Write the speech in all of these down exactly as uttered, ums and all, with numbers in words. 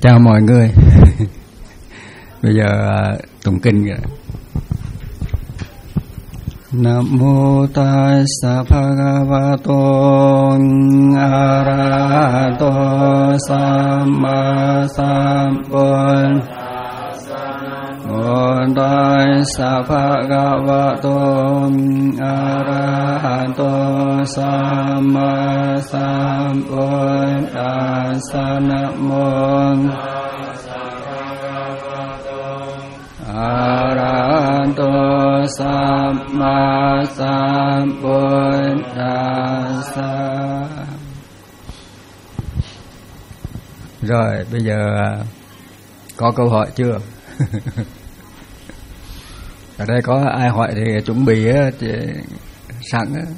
Chào mọi người. Bây giờ tụng kinh rồi. Nam mô Tassa Bhagavato Arahato Samma Sambuddhassa. Nam mô Tassa Bhagavato Arahato Samma Sambuddhassa. Nam mô Arahato Samma Sambuddhassa. Rồi, bây giờ có câu hỏi chưa? Ở đây có ai hỏi thì chuẩn bị thì sẵn á.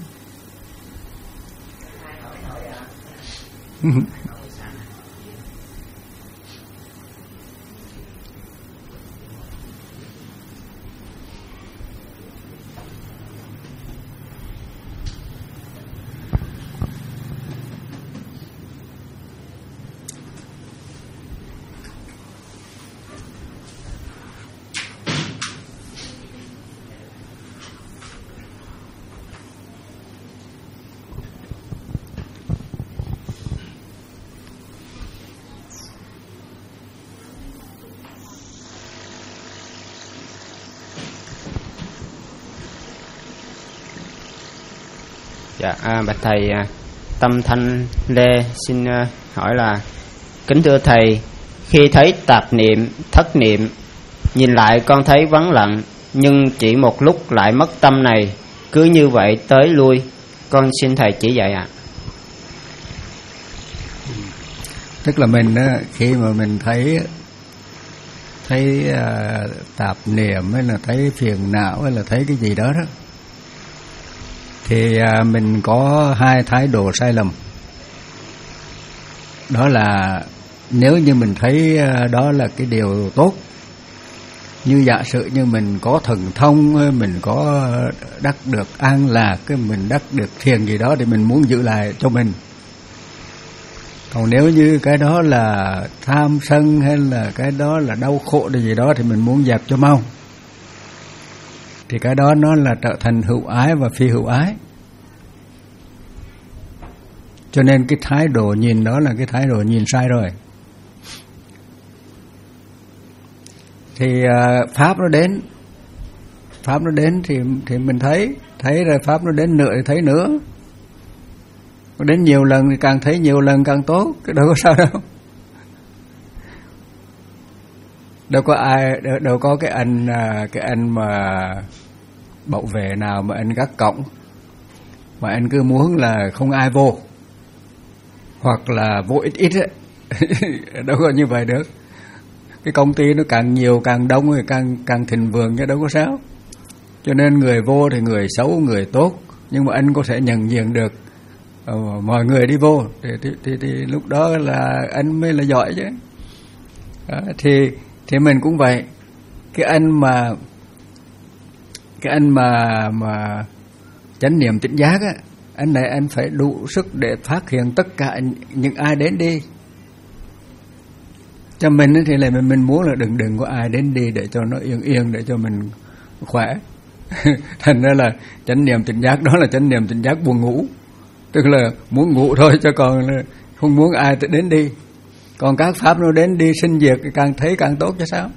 Dạ, à, bạch thầy, à, Tâm Thanh Lê xin à, hỏi là: kính thưa thầy, khi thấy tạp niệm, thất niệm, nhìn lại con thấy vắng lặng, nhưng chỉ một lúc lại mất tâm này, cứ như vậy tới lui, con xin thầy chỉ dạy ạ. À. Tức là mình á, khi mà mình thấy thấy uh, tạp niệm hay là thấy phiền não hay là thấy cái gì đó đó, thì uh, mình có hai thái độ sai lầm. Đó là nếu như mình thấy uh, đó là cái điều tốt, như giả sử như mình có thần thông, mình có đắc được an lạc, mình đắc được thiền gì đó thì mình muốn giữ lại cho mình. Còn nếu như cái đó là tham sân hay là cái đó là đau khổ gì đó thì mình muốn dẹp cho mau. Thì cái đó nó là trở thành hữu ái và phi hữu ái. Cho nên cái thái độ nhìn đó là cái thái độ nhìn sai rồi. Thì uh, Pháp nó đến, Pháp nó đến thì, thì mình thấy, thấy rồi Pháp nó đến nữa thì thấy nữa. Nó đến nhiều lần thì càng thấy nhiều lần càng tốt, cái đâu có sao đâu. Đâu có ai, đâu, đâu có cái anh, cái anh mà bảo vệ nào mà anh gác cổng, mà anh cứ muốn là không ai vô, hoặc là vô ít ít ấy. Đâu có như vậy được. Cái công ty nó càng nhiều càng đông thì càng càng thịnh vượng, chứ đâu có sao. Cho nên người vô thì người xấu người tốt, nhưng mà anh có thể nhận diện được ờ, mọi người đi vô thì, thì, thì, thì lúc đó là anh mới là giỏi chứ. Đó, thì thì mình cũng vậy. Cái anh mà cái anh mà mà chánh niệm tỉnh giác á, anh này anh phải đủ sức để phát hiện tất cả những ai đến đi. Cho mình thì là mình, mình muốn là đừng đừng có ai đến đi để cho nó yên yên, để cho mình khỏe. Thành ra là chánh niệm tỉnh giác đó là chánh niệm tỉnh giác buồn ngủ, tức là muốn ngủ thôi, cho còn là không muốn ai đến đi. Còn các pháp nó đến đi sinh diệt thì càng thấy càng tốt chứ sao.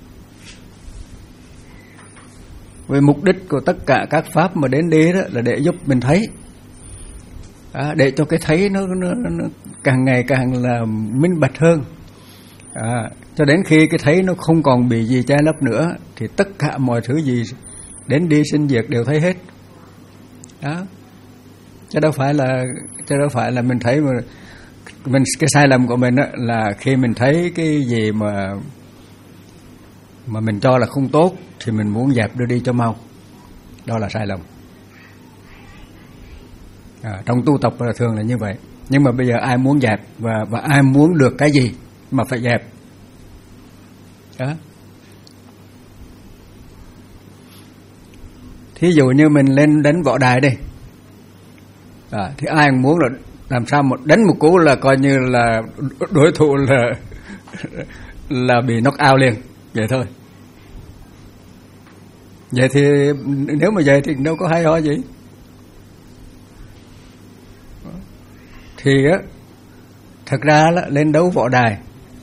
Vì mục đích của tất cả các pháp mà đến đi đó là để giúp mình thấy, à, để cho cái thấy nó, nó, nó càng ngày càng là minh bạch hơn. À, cho đến khi cái thấy nó không còn bị gì che lấp nữa thì tất cả mọi thứ gì đến đi sinh diệt đều thấy hết. Đó. Chứ đâu phải là chứ đâu phải là mình thấy mà mình, cái sai lầm của mình á, là khi mình thấy cái gì mà mà mình cho là không tốt thì mình muốn dẹp đưa đi cho mau. Đó là sai lầm. À, trong tu tập là thường là như vậy. Nhưng mà bây giờ ai muốn dẹp và và ai muốn được cái gì mà phải dẹp. Đó. Thí dụ như mình lên đánh võ đài đi, à, thì ai cũng muốn là làm sao một đánh một cú là coi như là đối thủ là là bị knock out liền, vậy thôi. Vậy thì nếu mà vậy thì đâu có hay ho gì. Thì á, thật ra là lên đấu võ đài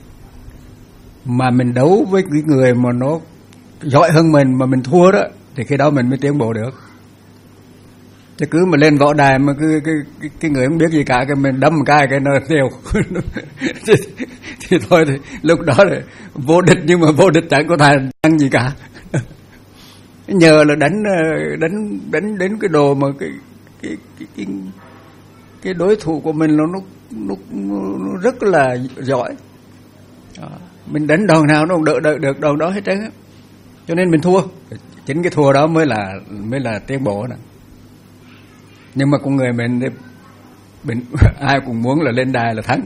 mà mình đấu với cái người mà nó giỏi hơn mình mà mình thua đó, thì khi đó mình mới tiến bộ được. Chứ cứ mà lên võ đài mà cứ cái cái, cái người không biết gì cả, cái mình đâm một cái cái nó tiêu thì, thì thôi thì lúc đó là vô địch, nhưng mà vô địch chẳng có tài năng gì cả. Nhờ là đánh đánh đánh đến cái đồ mà cái cái cái cái, cái đối thủ của mình nó nó nó rất là giỏi. Đó. Mình đánh đòn nào nó không đỡ đỡ được đòn đó hết trơn á, cho nên mình thua. Chính cái thua đó mới là mới là tiến bộ nè. Nhưng mà con người mình, mình ai cũng muốn là lên đài là thắng.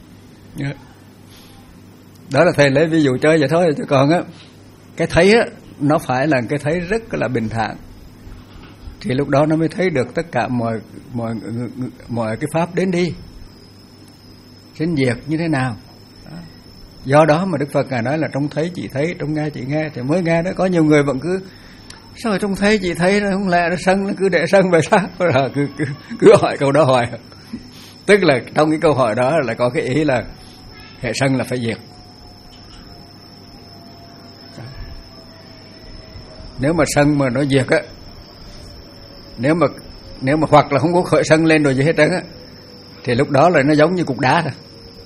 Đó là thầy lấy ví dụ chơi vậy thôi, chứ còn á cái thấy á nó phải là cái thấy rất là bình thản, thì lúc đó nó mới thấy được tất cả mọi mọi mọi cái pháp đến đi sinh diệt như thế nào. Đó. Do đó mà Đức Phật ngài nói là trong thấy chỉ thấy, trong nghe chỉ nghe. Thì mới nghe đó, có nhiều người vẫn cứ sao trong thấy chỉ thấy, nó không lẽ nó sân, nó cứ để sân về sao, cứ, cứ cứ hỏi câu đó hoài. Tức là trong cái câu hỏi đó là có cái ý là hệ sân là phải diệt. Nếu mà sân mà nó diệt á, nếu mà nếu mà hoặc là không có khởi sân lên rồi gì hết trơn á, thì lúc đó là nó giống như cục đá thôi.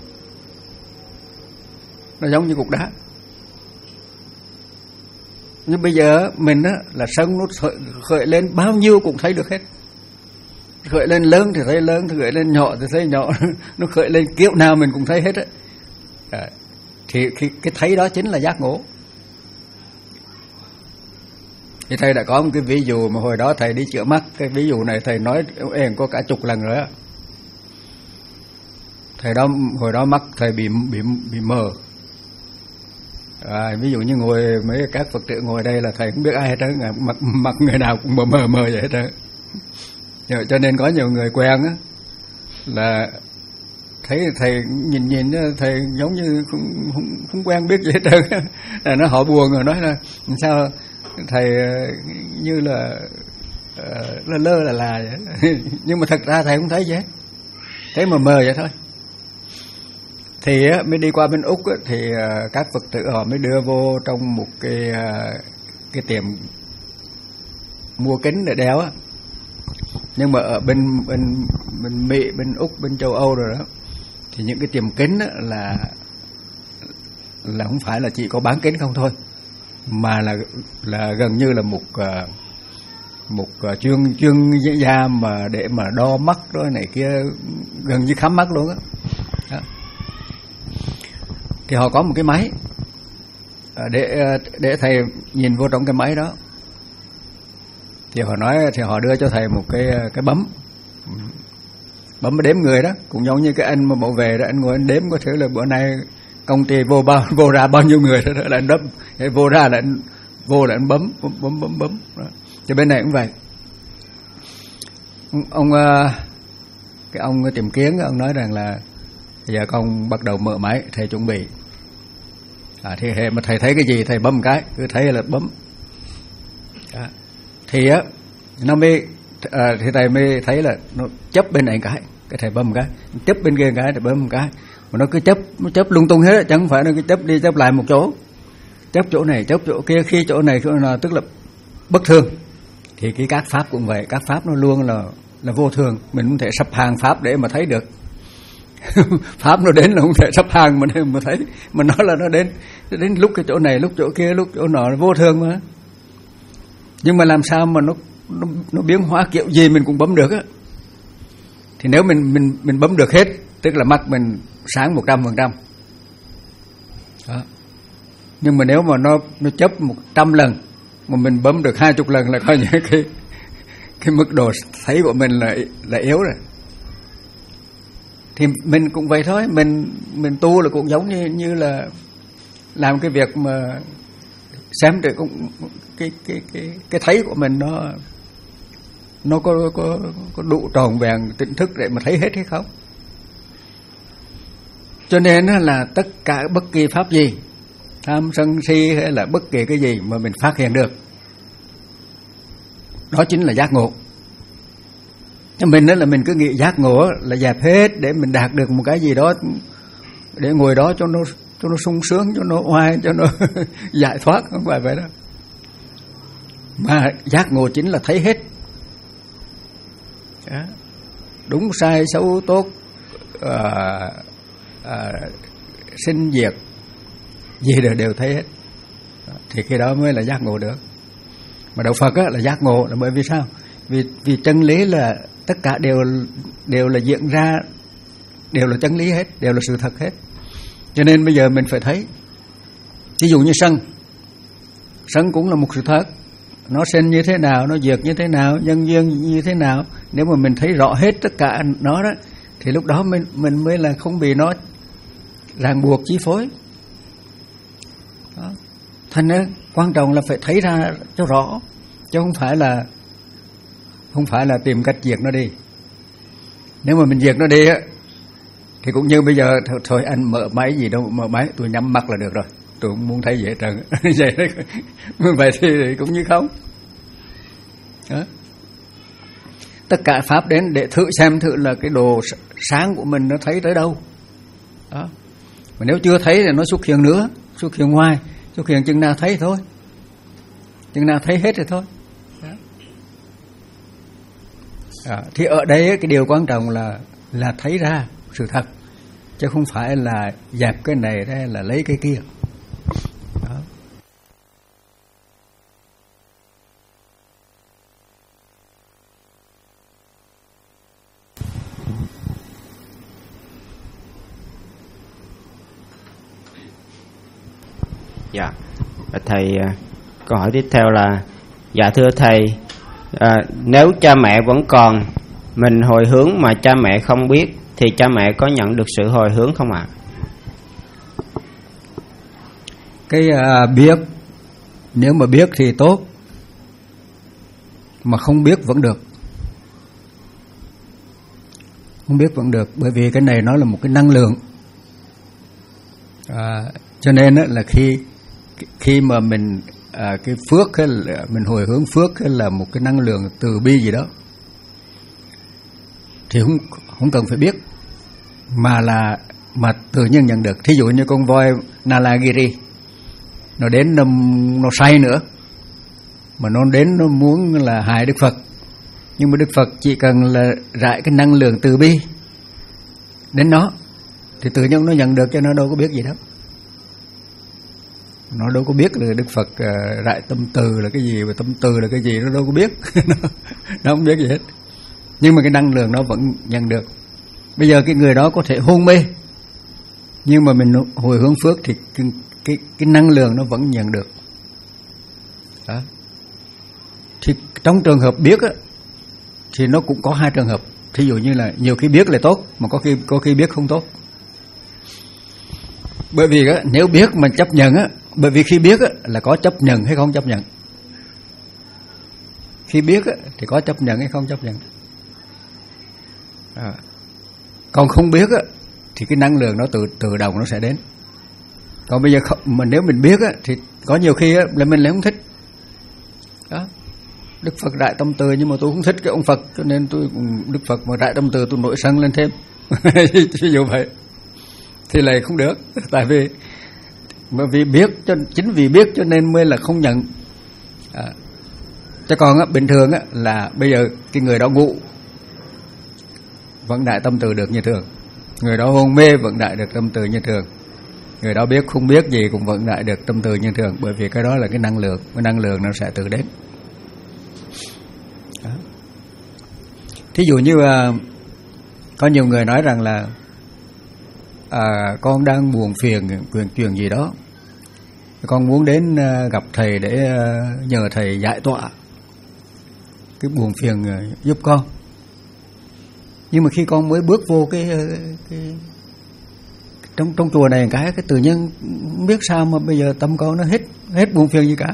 Nó giống như cục đá. Nhưng bây giờ mình á là sân nó khởi, khởi lên bao nhiêu cũng thấy được hết. Khởi lên lớn thì thấy lớn, khởi lên nhỏ thì thấy nhỏ. Nó khởi lên kiểu nào mình cũng thấy hết á. À, thì cái, cái thấy đó chính là giác ngộ. Thì thầy đã có một cái ví dụ mà hồi đó thầy đi chữa mắt. Cái ví dụ này thầy nói em có cả chục lần rồi á. Thầy đó hồi đó mắt thầy bị bị bị mờ. À, ví dụ như ngồi mấy các Phật tử ngồi đây là thầy không biết ai hết trơn, mặt mặt người nào cũng mờ mờ mờ vậy hết trơn. Cho nên có nhiều người quen á là thấy thầy nhìn nhìn thầy giống như không không, không quen biết gì hết trơn. Là nó họ buồn rồi nói là sao thầy như là uh, lơ lơ là là vậy. Nhưng mà thật ra thầy không thấy gì hết, thấy mờ mờ vậy thôi. Thì á, mới đi qua bên Úc á, thì uh, các Phật tử họ mới đưa vô trong một cái uh, cái tiệm mua kính để đeo á. Nhưng mà ở bên bên bên Mỹ, bên Úc, bên châu Âu rồi đó, thì những cái tiệm kính á, là là không phải là chỉ có bán kính không thôi, mà là là gần như là một uh, một uh, chuyên chuyên gia mà để mà đo mắt đó này kia, gần như khám mắt luôn á. Đó. Thì họ có một cái máy để để thầy nhìn vô trong cái máy đó. Thì họ nói, thì họ đưa cho thầy một cái cái bấm bấm đếm người đó, cũng giống như cái anh mà bảo vệ đó, anh ngồi anh đếm có thể là bữa nay công ty vô bao vô ra bao nhiêu người đó, đó là anh đấm, vô ra là anh vô là anh bấm bấm bấm bấm bấm. Thì bên này cũng vậy. Ông cái ông tìm kiến ông nói rằng là giờ con bắt đầu mở máy, thầy chuẩn bị. À, thì hệ mà thầy thấy cái gì thầy bấm một cái, cứ thấy là bấm. À, thì á nó mới à, thì thầy mới thấy là nó chấp bên này cái, cái thầy bấm một cái, chấp bên kia cái, thầy bấm một cái, mà nó cứ chấp, nó chấp lung tung hết, chẳng phải nó cứ chấp đi chấp lại một chỗ, chấp chỗ này, chấp chỗ kia, khi chỗ này chỗ nào, tức là bất thường. Thì cái các pháp cũng vậy, các pháp nó luôn là là vô thường, mình không thể sắp hàng pháp để mà thấy được. Pháp nó đến là không thể sắp hàng mà mà thấy, mà nó là nó đến đến lúc cái chỗ này, lúc chỗ kia, lúc chỗ nọ, vô thường mà. Nhưng mà làm sao mà nó nó, nó biến hóa kiểu gì mình cũng bấm được á. Thì nếu mình mình mình bấm được hết, tức là mắt mình sáng một trăm phần trăm. Đó. Nhưng mà nếu mà nó nó chấp một trăm lần mà mình bấm được hai chục lần là coi như cái cái mức độ thấy của mình là là yếu rồi. Thì mình cũng vậy thôi, mình mình tu là cũng giống như như là làm cái việc mà xem để cũng cái cái cái cái thấy của mình nó nó có có có đủ tròn vẹn tỉnh thức để mà thấy hết hay không. Cho nên là tất cả bất kỳ pháp gì tham sân si hay là bất kỳ cái gì mà mình phát hiện được, đó chính là giác ngộ. Mình đó là mình cứ nghĩ giác ngộ là dẹp hết để mình đạt được một cái gì đó, để ngồi đó cho nó cho nó sung sướng, cho nó oai, cho nó giải thoát, không phải vậy đó. Mà giác ngộ chính là thấy hết, đúng sai xấu tốt, à, à, sinh diệt gì đều đều thấy hết, thì khi đó mới là giác ngộ được. Mà đạo Phật á, là giác ngộ là bởi vì sao? Vì vì chân lý là tất cả đều đều là diễn ra, đều là chân lý hết, đều là sự thật hết. Cho nên bây giờ mình phải thấy, ví dụ như sân, sân cũng là một sự thật, nó sinh như thế nào, nó diệt như thế nào, nhân duyên như thế nào. Nếu mà mình thấy rõ hết tất cả nó đó, thì lúc đó mình mình mới là không bị nó ràng buộc chi phối. Đó. Thành ra quan trọng là phải thấy ra cho rõ, chứ không phải là không phải là tìm cách diệt nó đi. Nếu mà mình diệt nó đi á, thì cũng như bây giờ thôi, thôi anh mở máy gì đâu, mở máy tôi nhắm mắt là được rồi, tôi không muốn thấy gì hết trơn. Vậy đấy, vậy thì cũng như không. Đó. Tất cả pháp đến để thử xem thử là cái đồ sáng của mình nó thấy tới đâu. Đó. Mà nếu chưa thấy thì nó xuất hiện nữa, xuất hiện ngoài, xuất hiện chừng nào thấy thôi, chừng nào thấy hết thì thôi. Đó. Đó. Thì ở đây cái điều quan trọng là là thấy ra sự thật, chứ không phải là dẹp cái này hay là lấy cái kia. Đó. Dạ, thầy, câu hỏi tiếp theo là, dạ thưa thầy, à, nếu cha mẹ vẫn còn, mình hồi hướng mà cha mẹ không biết, thì cha mẹ có nhận được sự hồi hướng không ạ? Cái à, biết, nếu mà biết thì tốt, mà không biết vẫn được. Không biết vẫn được, bởi vì cái này nó là một cái năng lượng. À, cho nên là khi khi mà mình à, cái phước hay là mình hồi hướng phước hay là một cái năng lượng từ bi gì đó, thì không không cần phải biết, mà là mà tự nhiên nhận được. Thí dụ như con voi Nalagiri, nó đến nó, nó say nữa, mà nó đến nó muốn là hại Đức Phật, nhưng mà Đức Phật chỉ cần là rải cái năng lượng từ bi đến nó, thì tự nhiên nó nhận được, cho nó đâu có biết gì đâu. Nó đâu có biết là Đức Phật uh, rải tâm từ là cái gì, và tâm từ là cái gì, nó đâu có biết. nó, nó không biết gì hết, nhưng mà cái năng lượng nó vẫn nhận được. Bây giờ cái người đó có thể hôn mê, nhưng mà mình hồi hướng phước thì cái, cái, cái năng lượng nó vẫn nhận được. Đó. Thì trong trường hợp biết á, thì nó cũng có hai trường hợp. Thí dụ như là nhiều khi biết là tốt, mà có khi có khi biết không tốt. Bởi vì á, nếu biết mà chấp nhận á, bởi vì khi biết á, là có chấp nhận hay không chấp nhận. Khi biết á, thì có chấp nhận hay không chấp nhận. À. Còn không biết á, thì cái năng lượng nó tự tự động nó sẽ đến. Còn bây giờ không, mà nếu mình biết á, thì có nhiều khi á, là mình lại không thích. Đó. Đức Phật rải tâm từ, nhưng mà tôi không thích cái ông Phật, cho nên tôi Đức Phật mà rải tâm từ tôi nổi sân lên thêm. Ví dụ vậy thì lại không được. Tại vì bởi vì biết, cho chính vì biết cho nên mới là không nhận. À. Chứ còn á, bình thường á, là bây giờ cái người đó ngủ vẫn đại tâm từ được như thường, người đó hôn mê vẫn đại được tâm từ như thường, người đó biết không biết gì cũng vẫn đại được tâm từ như thường. Bởi vì cái đó là cái năng lượng, cái năng lượng nó sẽ tự đến. Đó. Thí dụ như à, có nhiều người nói rằng là à, con đang buồn phiền chuyện chuyện gì đó, con muốn đến à, gặp thầy để à, nhờ thầy giải tỏa cái buồn phiền à, giúp con. Nhưng mà khi con mới bước vô cái, cái trong trong chùa này cái cái tự nhiên không biết sao mà bây giờ tâm con nó hết hết buồn phiền gì cả.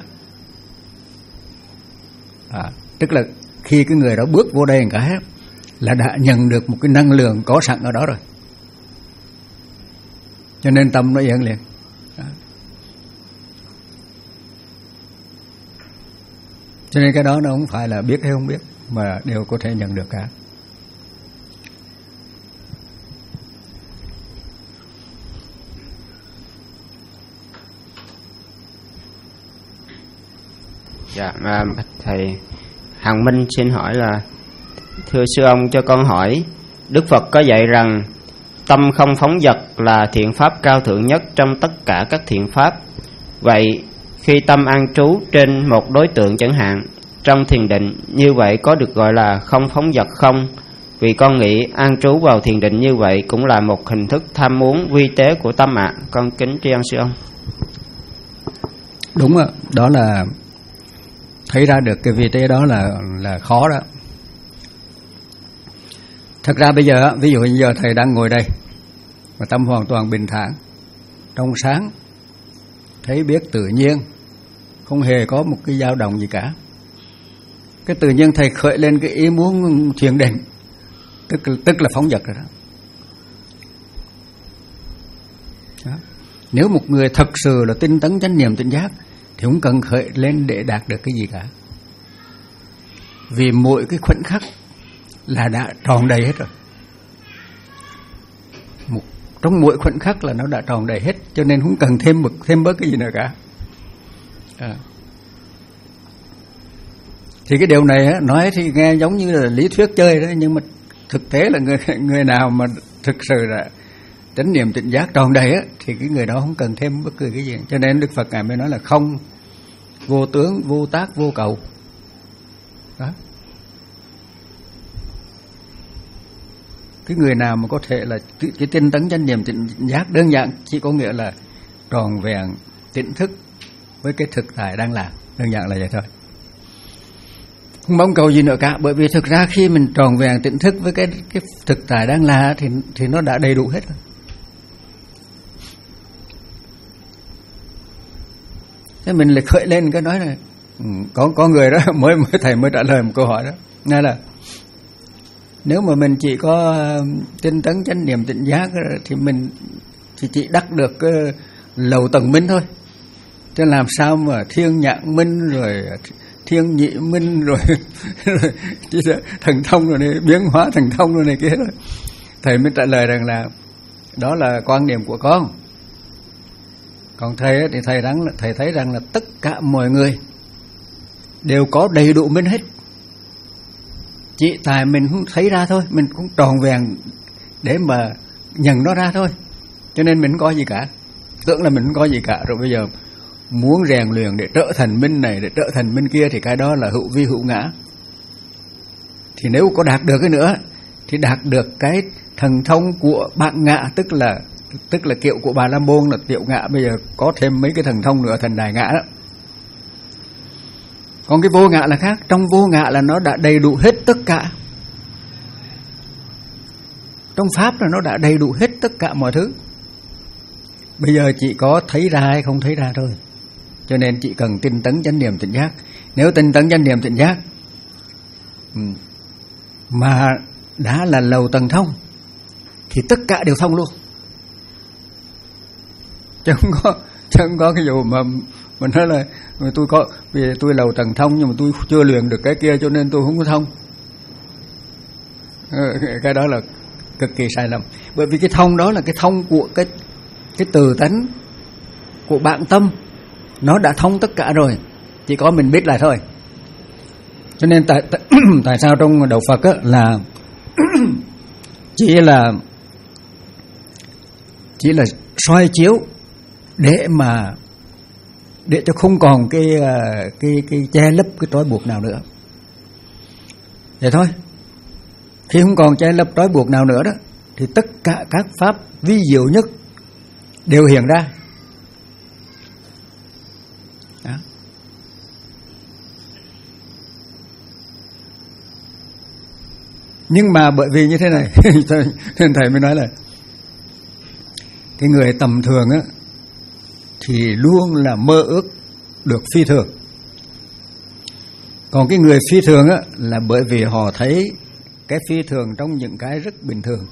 À, tức là khi cái người đó bước vô đây cái là đã nhận được một cái năng lượng có sẵn ở đó rồi, cho nên tâm nó yên liền. À. Cho nên cái đó nó không phải là biết hay không biết, mà đều có thể nhận được cả. Dạ, à, thầy Hằng Minh xin hỏi là, thưa sư ông cho con hỏi, Đức Phật có dạy rằng tâm không phóng dật là thiện pháp cao thượng nhất trong tất cả các thiện pháp. Vậy khi tâm an trú trên một đối tượng chẳng hạn, trong thiền định, như vậy có được gọi là không phóng dật không? Vì con nghĩ an trú vào thiền định như vậy cũng là một hình thức tham muốn vi tế của tâm ạ. À. Con kính tri ân sư ông. Đúng ạ, đó là thấy ra được cái vi tế đó là là khó đó. Thật ra bây giờ, ví dụ như giờ thầy đang ngồi đây và tâm hoàn toàn bình thản, trong sáng, thấy biết tự nhiên, không hề có một cái dao động gì cả. Cái tự nhiên thầy khởi lên cái ý muốn thiền định, tức tức là phóng dật rồi đó. Đó. Nếu một người thật sự là tinh tấn chánh niệm tỉnh giác thì không cần khởi lên để đạt được cái gì cả, vì mỗi cái khoảnh khắc là đã tròn đầy hết rồi. Một, trong mỗi khoảnh khắc là nó đã tròn đầy hết, cho nên không cần thêm một thêm bớt cái gì nữa cả. À. Thì cái điều này nói thì nghe giống như là lý thuyết chơi đó, nhưng mà thực tế là người người nào mà thực sự là chánh niệm tỉnh giác tròn đầy á, thì cái người đó không cần thêm bất cứ cái gì. Cho nên Đức Phật ngài mới nói là không, vô tướng, vô tác, vô cầu. Đó. Cái người nào mà có thể là cái tinh tấn chánh niệm tỉnh giác đơn giản chỉ có nghĩa là tròn vẹn tỉnh thức với cái thực tại đang làm, đơn giản là vậy thôi, không mong cầu gì nữa cả. Bởi vì thực ra khi mình tròn vẹn tỉnh thức với cái cái thực tại đang là thì thì nó đã đầy đủ hết rồi. Thế mình lại khởi lên cái nói này, có có người đó mới mới thầy mới trả lời một câu hỏi đó, nghe là nếu mà mình chỉ có tinh tấn chánh niệm tỉnh giác thì mình thì chỉ đắc được cái lầu tầng minh thôi, chứ làm sao mà thiên nhãn minh rồi thiên nhị minh rồi, rồi thần thông rồi này, biến hóa thần thông rồi này kia rồi. Thầy mới trả lời rằng là đó là quan niệm của con. Còn thầy thì thầy rằng thầy thấy rằng là tất cả mọi người đều có đầy đủ minh hết, chỉ tại mình không thấy ra thôi, mình cũng tròn vẹn để mà nhận nó ra thôi. Cho nên mình không có gì cả, tưởng là mình không có gì cả, rồi bây giờ muốn rèn luyện để trở thành minh này, để trở thành minh kia thì cái đó là hữu vi hữu ngã. Thì nếu có đạt được cái nữa thì đạt được cái thần thông của bạn ngã, tức là tức là kiểu của Bà La Môn là tiểu ngã, bây giờ có thêm mấy cái thần thông nữa thành đại ngã đó. Còn cái vô ngã là khác, trong vô ngã là nó đã đầy đủ hết tất cả. Trong pháp là nó đã đầy đủ hết tất cả mọi thứ. Bây giờ chỉ có thấy ra hay không thấy ra thôi. Cho nên chỉ cần tinh tấn chánh niệm tỉnh giác. Nếu tinh tấn chánh niệm tỉnh giác mà đã là lầu tầng thông thì tất cả đều thông luôn. Chứ không có, chứ không có cái vụ mà mình nói là tôi có, vì tôi lầu tầng thông nhưng mà tôi chưa luyện được cái kia cho nên tôi không có thông. Cái đó là cực kỳ sai lầm. Bởi vì cái thông đó là cái thông của cái cái từ tánh của bạn tâm, nó đã thông tất cả rồi, chỉ có mình biết lại thôi. Cho nên tại tại, tại sao trong đạo Phật á, là chỉ là chỉ là soi chiếu để mà để cho không còn cái cái cái che lấp cái trói buộc nào nữa. Vậy thôi. Khi không còn che lấp trói buộc nào nữa đó thì tất cả các pháp vi diệu nhất đều hiện ra. Đó. Nhưng mà bởi vì như thế này nên thầy mới nói là cái người tầm thường á thì luôn là mơ ước được phi thường. Còn cái người phi thường á là bởi vì họ thấy cái phi thường trong những cái rất bình thường.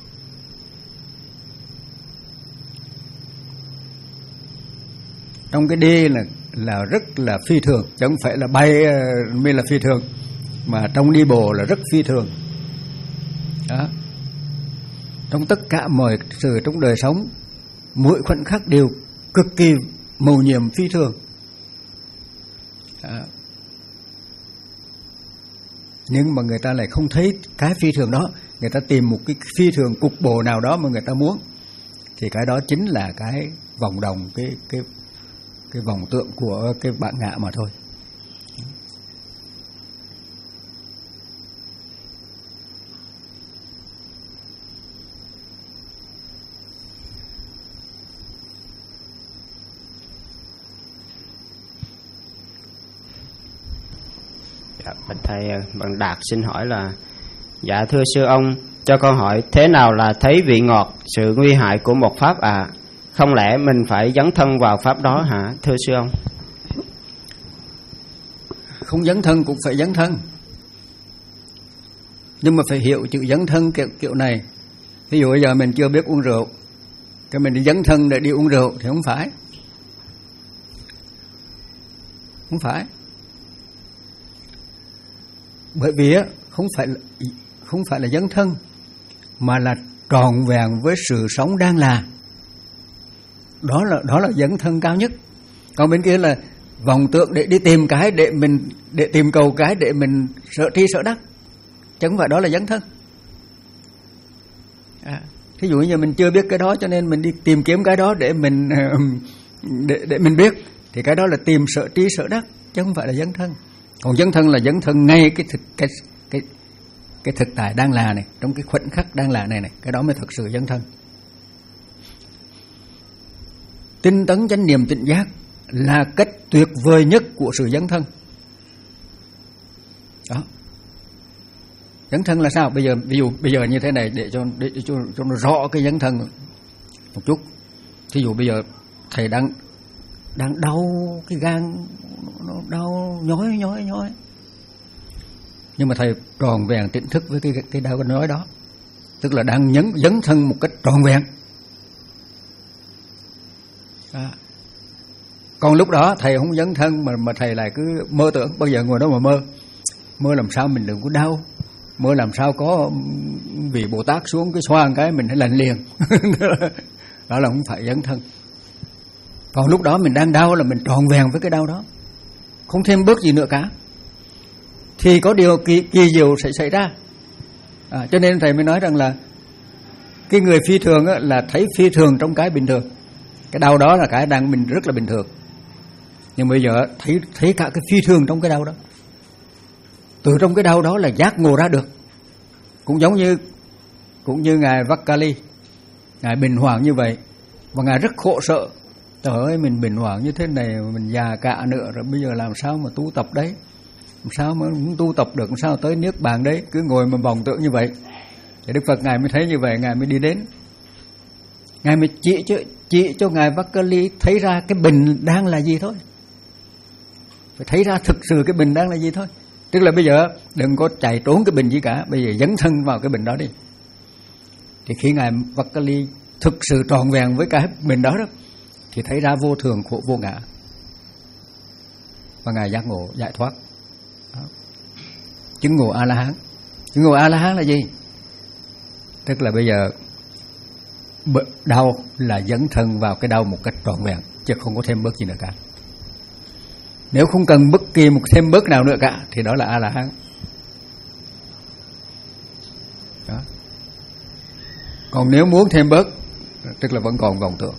Trong cái đê là là rất là phi thường, chứ không phải là bay mới là phi thường, mà trong đi bộ là rất phi thường. Đó. Trong tất cả mọi sự trong đời sống, mỗi khoảnh khắc đều cực kỳ mầu nhiệm phi thường. Đó. Nhưng mà người ta lại không thấy cái phi thường đó, người ta tìm một cái phi thường cục bộ nào đó mà người ta muốn, thì cái đó chính là cái vòng đồng, cái cái cái vòng tượng của cái bản ngã mà thôi. Dạ, bạch thầy, bạn Đạt xin hỏi là: dạ thưa sư ông, cho con hỏi thế nào là thấy vị ngọt, sự nguy hại của một pháp ạ? À? Không lẽ mình phải dấn thân vào pháp đó hả thưa sư ông? Không dấn thân cũng phải dấn thân, nhưng mà phải hiểu chữ dấn thân kiểu, kiểu này. Ví dụ bây giờ mình chưa biết uống rượu, cái mình đi dấn thân để đi uống rượu thì không phải. Không phải. Bởi vì không phải là, không phải là dấn thân, mà là trọn vẹn với sự sống đang là. Đó là đó là dấn thân cao nhất. Còn bên kia là vòng tượng để đi tìm cái để mình để tìm cầu cái để mình sợ tri sợ đắc, chứ không phải đó là dấn thân. À, thí dụ như mình chưa biết cái đó cho nên mình đi tìm kiếm cái đó để mình để để mình biết, thì cái đó là tìm sợ tri sợ đắc, chứ không phải là dấn thân. Còn dấn thân là dấn thân ngay cái thực cái cái cái thực tại đang là này, trong cái khoảnh khắc đang là này này, cái đó mới thật sự dấn thân. Tinh tấn chánh niệm tỉnh giác là cách tuyệt vời nhất của sự dấn thân. Đó. Dấn thân là sao? Bây giờ ví dụ bây giờ như thế này để cho để cho cho nó rõ cái dấn thân một chút. Ví dụ bây giờ thầy đang đang đau cái gan, nó đau nhói nhói nhói, nhưng mà thầy tròn vẹn tỉnh thức với cái cái đau nhói đó, tức là đang nhấn dấn thân một cách tròn vẹn. À. Còn lúc đó thầy không dấn thân mà mà thầy lại cứ mơ tưởng, bao giờ ngồi đó mà mơ mơ làm sao mình đừng có đau, mơ làm sao có vị Bồ Tát xuống cái xoa một cái mình hãy lành liền. Đó là không phải dấn thân. Còn lúc đó mình đang đau là mình tròn vẹn với cái đau đó, không thêm bớt gì nữa cả, thì có điều kỳ, kỳ diệu sẽ xảy ra. À, cho nên thầy mới nói rằng là cái người phi thường á, là thấy phi thường trong cái bình thường. Cái đau đó là cái đang mình rất là bình thường, nhưng bây giờ thấy thấy cả cái phi thường trong cái đau đó. Từ trong cái đau đó là giác ngộ ra được. Cũng giống như cũng như ngài Vakali, ngài bình hoàng như vậy, và ngài rất khổ sợ. Trời ơi, mình bình hoàng như thế này, mình già cả nữa rồi, bây giờ làm sao mà tu tập đấy, làm sao mà không tu tập được, làm sao tới niết bàn đấy, cứ ngồi mà vòng tưởng như vậy. Thì Đức Phật ngài mới thấy như vậy, ngài mới đi đến, ngài mới chỉ cho chỉ cho ngài Vakali thấy ra cái bình đang là gì thôi, phải thấy ra thực sự cái bình đang là gì thôi. Tức là bây giờ đừng có chạy trốn cái bình gì cả, bây giờ dấn thân vào cái bình đó đi. Thì khi ngài Vakali thực sự trọn vẹn với cái bình đó đó, thì thấy ra vô thường khổ vô ngã, và ngài giác ngộ giải thoát. Đó. Chứng ngộ A La Hán. Chứng ngộ A La Hán là gì? Tức là bây giờ đau là dấn thân vào cái đau một cách trọn vẹn, chứ không có thêm bớt gì nữa cả. Nếu không cần bất kỳ một thêm bớt nào nữa cả thì đó là A La Hán. Đó. Còn nếu muốn thêm bớt, tức là vẫn còn vòng tưởng.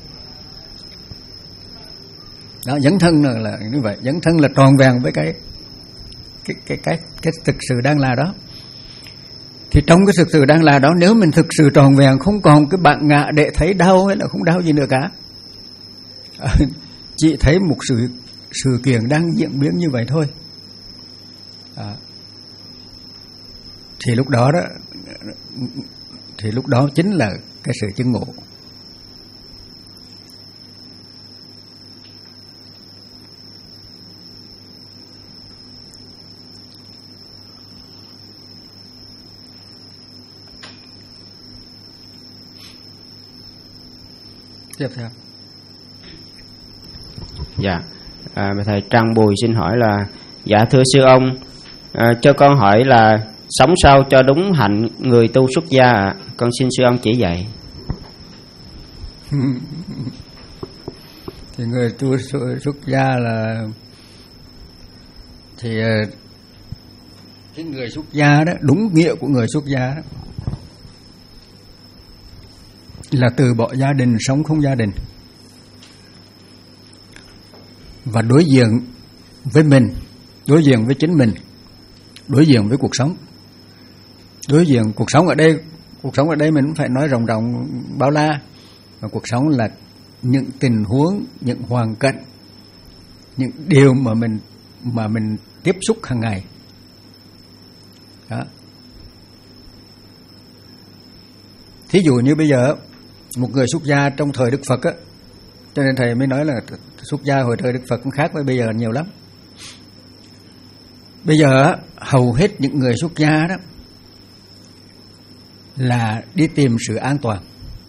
Đó, dấn thân là, là như vậy, dấn thân là tròn vẹn với cái cái cái cái cái thực sự đang là đó. Thì trong cái thực sự đang là đó, nếu mình thực sự tròn vẹn, không còn cái bạn ngã để thấy đau hay là không đau gì nữa cả, à, chỉ thấy một sự sự kiện đang diễn biến như vậy thôi, à, thì lúc đó đó thì lúc đó chính là cái sự chứng ngộ. Tiếp theo. Dạ, À, thầy Trang Bùi xin hỏi là: dạ thưa sư ông, à, cho con hỏi là sống sao cho đúng hạnh người tu xuất gia ạ? À? Con xin sư ông chỉ dạy. Thì người tu xuất gia là thì cái người xuất gia đó, đúng nghĩa của người xuất gia đó là từ bỏ gia đình, sống không gia đình, và đối diện với mình, đối diện với chính mình, đối diện với cuộc sống. Đối diện cuộc sống ở đây, cuộc sống ở đây mình cũng phải nói rộng rộng bao la. Và cuộc sống là những tình huống, những hoàn cảnh, những điều mà mình mà mình tiếp xúc hàng ngày. Đó. Thí dụ như bây giờ một người xuất gia trong thời Đức Phật á, cho nên thầy mới nói là xuất gia hồi thời Đức Phật cũng khác với bây giờ nhiều lắm. Bây giờ hầu hết những người xuất gia đó là đi tìm sự an toàn,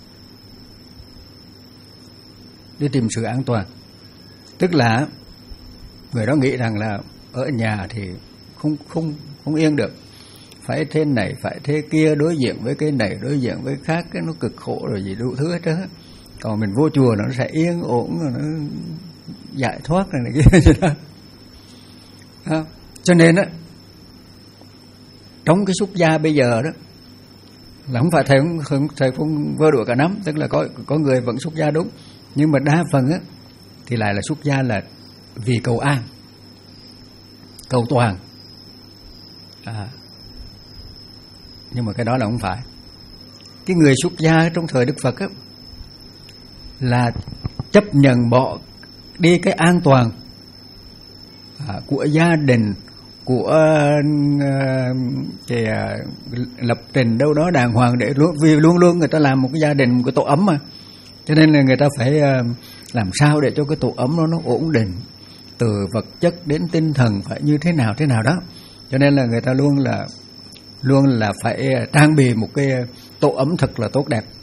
đi tìm sự an toàn. Tức là người đó nghĩ rằng là ở nhà thì không không không yên được, phải thế này phải thế kia, đối diện với cái này đối diện với khác, cái nó cực khổ rồi gì đủ thứ hết trơn. Còn mình vô chùa nó sẽ yên ổn, rồi nó giải thoát rồi này kia đó. Đó. Cho nên á, trong cái xuất gia bây giờ đó là không phải thầy không thầy không vơ đũa cả nắm, tức là có có người vẫn xuất gia đúng, nhưng mà đa phần á thì lại là xuất gia là vì cầu an, cầu toàn. À. Nhưng mà cái đó là không phải. Cái người xuất gia trong thời Đức Phật á là chấp nhận bỏ đi cái an toàn à, của gia đình, của uh, thì, uh, lập trình đâu đó đàng hoàng, để luôn, vì luôn luôn người ta làm một cái gia đình, một cái tổ ấm mà, cho nên là người ta phải uh, làm sao để cho cái tổ ấm nó nó ổn định, từ vật chất đến tinh thần phải như thế nào thế nào đó. Cho nên là người ta luôn là luôn là phải trang bị một cái tổ ấm thật là tốt đẹp.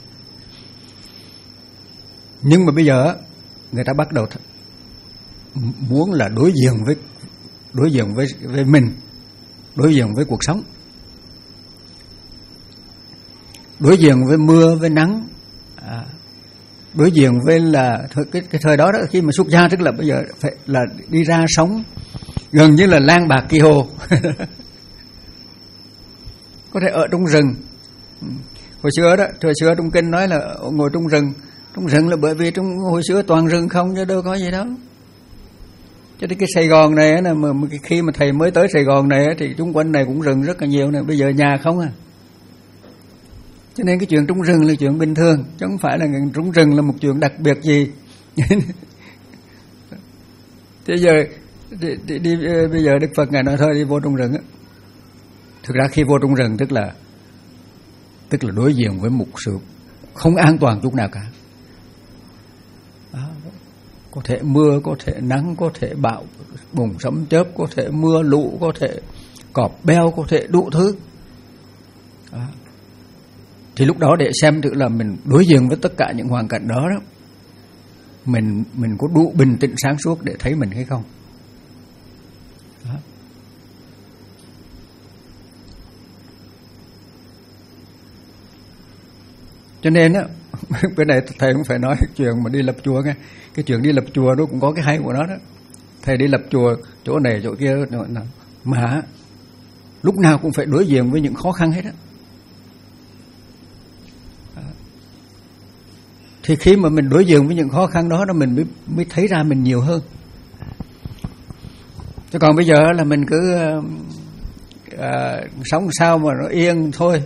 Nhưng mà bây giờ người ta bắt đầu th- muốn là đối diện với đối diện với với mình, đối diện với cuộc sống, đối diện với mưa với nắng, à, đối diện với là cái cái thời đó đó, khi mà xuất gia tức là bây giờ phải là đi ra sống gần như là lang bạc kỳ hồ. Có thể ở trong rừng. Hồi xưa đó, hồi xưa trong kinh nói là ngồi trong rừng. Trong rừng là bởi vì trong hồi xưa toàn rừng không, chứ đâu có gì đâu. Cho nên cái Sài Gòn này là mà khi mà thầy mới tới Sài Gòn này thì chung quanh này cũng rừng rất là nhiều này, bây giờ nhà không à. Cho nên cái chuyện trong rừng là chuyện bình thường, chứ không phải là trong rừng là một chuyện đặc biệt gì. Thế giờ đi, đi, đi, bây giờ Đức Phật ngài nói thôi đi vô trong rừng á. Thực ra khi vô trong rừng tức là tức là đối diện với một sự không an toàn chút nào cả. Đó. Có thể mưa, có thể nắng, có thể bão bùng sấm chớp, có thể mưa lũ, có thể cọp beo, có thể đủ thứ. Đó. Thì lúc đó để xem thử là mình đối diện với tất cả những hoàn cảnh đó, đó mình mình có đủ bình tĩnh sáng suốt để thấy mình hay không. Đó. Cho nên á, cái này thầy cũng phải nói chuyện mà đi lập chùa nghe. Cái chuyện đi lập chùa nó cũng có cái hay của nó đó. Thầy đi lập chùa chỗ này chỗ kia mà lúc nào cũng phải đối diện với những khó khăn hết á. Thì khi mà mình đối diện với những khó khăn đó, đó mình mới, mới thấy ra mình nhiều hơn. Chứ còn bây giờ là mình cứ uh, sống sao mà nó yên thôi.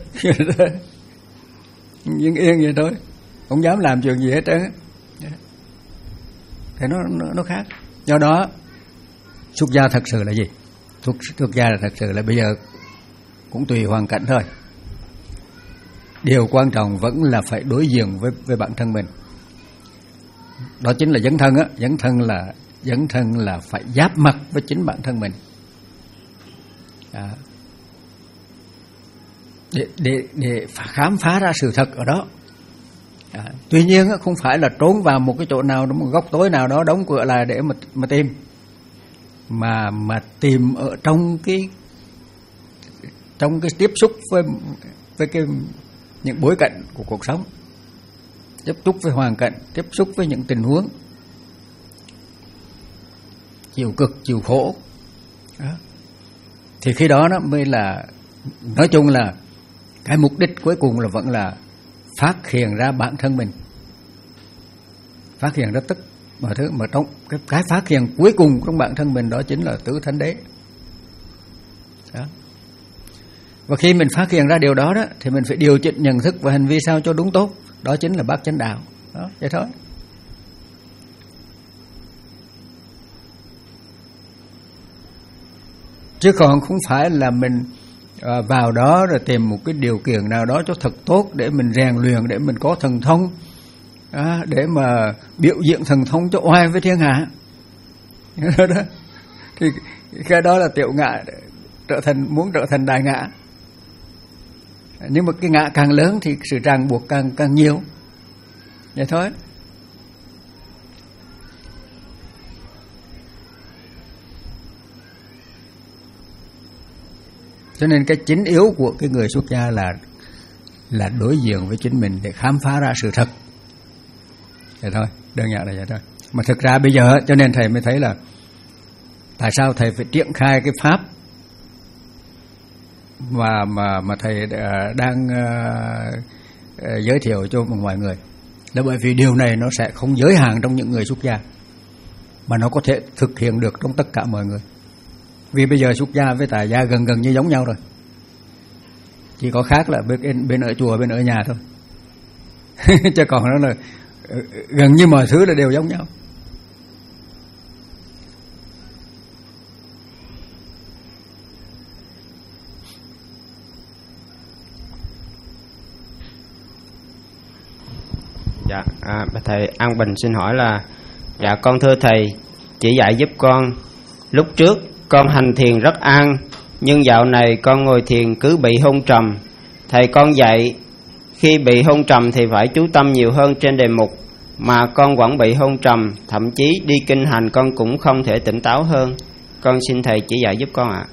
Nhưng yên vậy thôi, không dám làm chuyện gì hết trơn. Thì nó, nó nó khác. Do đó xuất gia thật sự là gì? Xuất, xuất gia là thật sự là bây giờ cũng tùy hoàn cảnh thôi. Điều quan trọng vẫn là phải đối diện với với bản thân mình. Đó chính là dấn thân á, dấn thân là dấn thân là phải giáp mặt với chính bản thân mình. À. Để, để, để khám phá ra sự thật ở đó. À, tuy nhiên không phải là trốn vào một cái chỗ nào, một góc tối nào đó đóng cửa lại để mà, mà tìm. mà mà tìm ở trong cái trong cái tiếp xúc với với cái những bối cảnh của cuộc sống, tiếp xúc với hoàn cảnh, tiếp xúc với những tình huống chịu cực, chịu khổ đó. Thì khi đó nó mới là, nói chung là cái mục đích cuối cùng là vẫn là phát hiện ra bản thân mình, phát hiện ra tất mọi thứ, mà trong cái, cái phát hiện cuối cùng trong bản thân mình đó chính là tứ thánh đế đó. Và khi mình phát hiện ra điều đó đó thì mình phải điều chỉnh nhận thức và hành vi sao cho đúng tốt, đó chính là bát chánh đạo đó, vậy thôi. Chứ còn không phải là mình à, vào đó rồi tìm một cái điều kiện nào đó cho thật tốt để mình rèn luyện, để mình có thần thông à, để mà biểu diễn thần thông cho oai với thiên hạ đó, đó. Thì cái đó là tiểu ngã, trở thành muốn trở thành đại ngã. Nhưng mà cái ngã càng lớn thì sự ràng buộc càng càng nhiều, vậy thôi. Cho nên cái chính yếu của cái người xuất gia là là đối diện với chính mình để khám phá ra sự thật. Vậy thôi, đơn giản là vậy thôi. Mà thực ra bây giờ cho nên thầy mới thấy là tại sao thầy phải triển khai cái pháp mà mà mà thầy đang uh, uh, giới thiệu cho mọi người, là bởi vì điều này nó sẽ không giới hạn trong những người xuất gia, mà nó có thể thực hiện được trong tất cả mọi người. Vì bây giờ xuất gia với tại gia gần gần như giống nhau rồi, chỉ có khác là bên bên ở chùa bên ở nhà thôi. Chứ còn nó là gần như mọi thứ là đều giống nhau. Dạ, à, thầy An Bình xin hỏi là, dạ con thưa thầy, chỉ dạy giúp con. Lúc trước con hành thiền rất an, nhưng dạo này con ngồi thiền cứ bị hôn trầm. Thầy con dạy khi bị hôn trầm thì phải chú tâm nhiều hơn trên đề mục, mà con vẫn bị hôn trầm, thậm chí đi kinh hành con cũng không thể tỉnh táo hơn. Con xin thầy chỉ dạy giúp con ạ.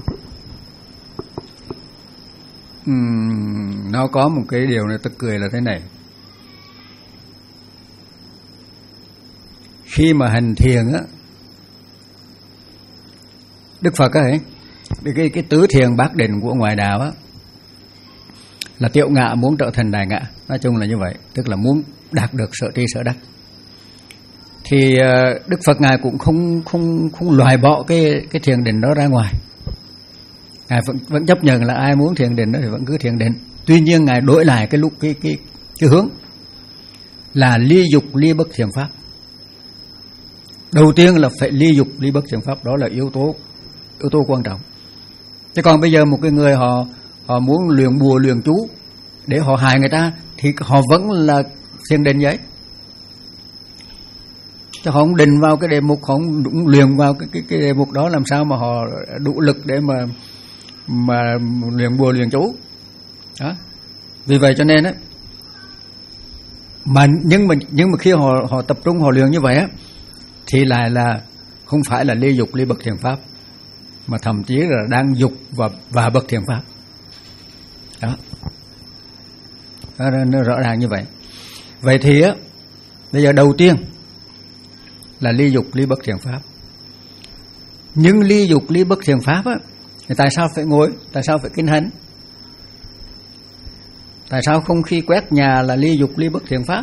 Uhm, nó có một cái điều này tức cười là thế này. Khi mà hành thiền á, Đức Phật ấy, cái cái tứ thiền bát định của ngoại đạo á, là tiểu ngã muốn trở thành đại ngã, nói chung là như vậy, tức là muốn đạt được sở tri sở đắc. Thì Đức Phật ngài cũng không không không loại bỏ cái cái thiền định đó ra ngoài. Ngài vẫn vẫn chấp nhận là ai muốn thiền định đó thì vẫn cứ thiền định. Tuy nhiên ngài đổi lại cái lúc cái cái cái hướng là ly dục ly bất thiền pháp. Đầu tiên là phải ly dục ly bất thiền pháp, đó là yếu tố yếu tố quan trọng. Chứ còn bây giờ một cái người họ họ muốn luyện bùa luyện chú để họ hại người ta thì họ vẫn là thiền định vậy. Chứ họ không định vào cái đề mục, họ không đúng luyện vào cái cái cái đề mục đó, làm sao mà họ đủ lực để mà mà luyện bùa luyện chú. Đó. Vì vậy cho nên á, mà nhưng mà nhưng mà khi họ họ tập trung họ luyện như vậy á, thì lại là không phải là ly dục ly bất thiền pháp, mà thậm chí là đang dục và và bất thiền pháp. Đó. Đó, nó rõ ràng như vậy. Vậy thì á, bây giờ đầu tiên là ly dục ly bất thiền pháp. Nhưng ly dục ly bất thiền pháp á, thì tại sao phải ngồi, tại sao phải kinh hành? Tại sao không khi quét nhà là ly dục ly bất thiền pháp?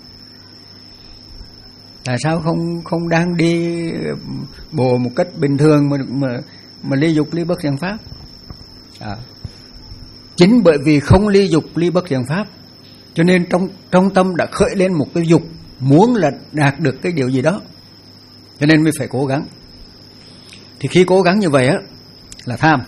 Tại sao không không đang đi bộ một cách bình thường mà mà, mà ly dục ly bất thiền pháp? À. Chính bởi vì không ly dục ly bất thiền pháp, cho nên trong trong tâm đã khởi lên một cái dục muốn là đạt được cái điều gì đó, cho nên mới phải cố gắng. Thì khi cố gắng như vậy á là tham.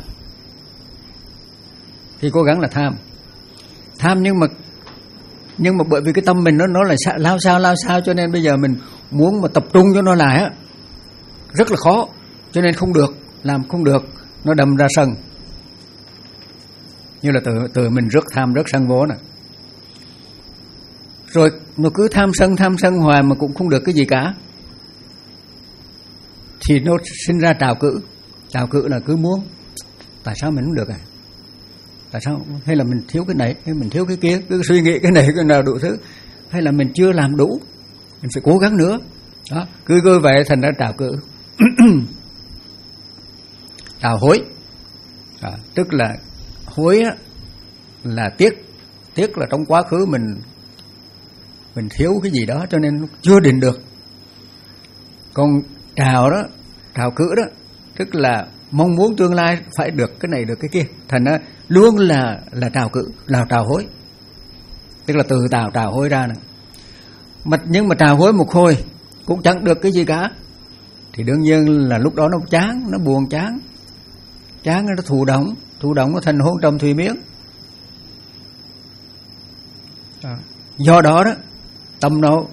Khi cố gắng là tham. Tham nhưng mà nhưng mà bởi vì cái tâm mình nó nó là lao sao lao sao, cho nên bây giờ mình muốn mà tập trung cho nó lại á rất là khó, cho nên không được, làm không được, nó đâm ra sân. Như là từ từ mình rất tham rất sân vô nè. Rồi nó cứ tham sân tham sân hoài mà cũng không được cái gì cả. thì nó sinh ra trào cự. Trào cự là cứ muốn tại sao mình không được à, tại sao, hay là mình thiếu cái này, hay mình thiếu cái kia, cứ suy nghĩ cái này cái nào đủ thứ, hay là mình chưa làm đủ, mình phải cố gắng nữa đó, cứ cứ vậy thành ra trào cự. Trào hối à, tức là hối á, là tiếc, tiếc là trong quá khứ mình mình thiếu cái gì đó cho nên chưa định được. Còn trào đó, trào cự đó, tức là mong muốn tương lai phải được cái này được cái kia, thành ra luôn là là trào cự, là trào hối, tức là từ trào trào hối ra này. Mà nhưng mà trào hối một hồi cũng chẳng được cái gì cả, thì đương nhiên là lúc đó nó chán, nó buồn chán, chán nó thụ động, thụ động nó thành hôn trầm thùy miếng. À, do đó đó tâm nó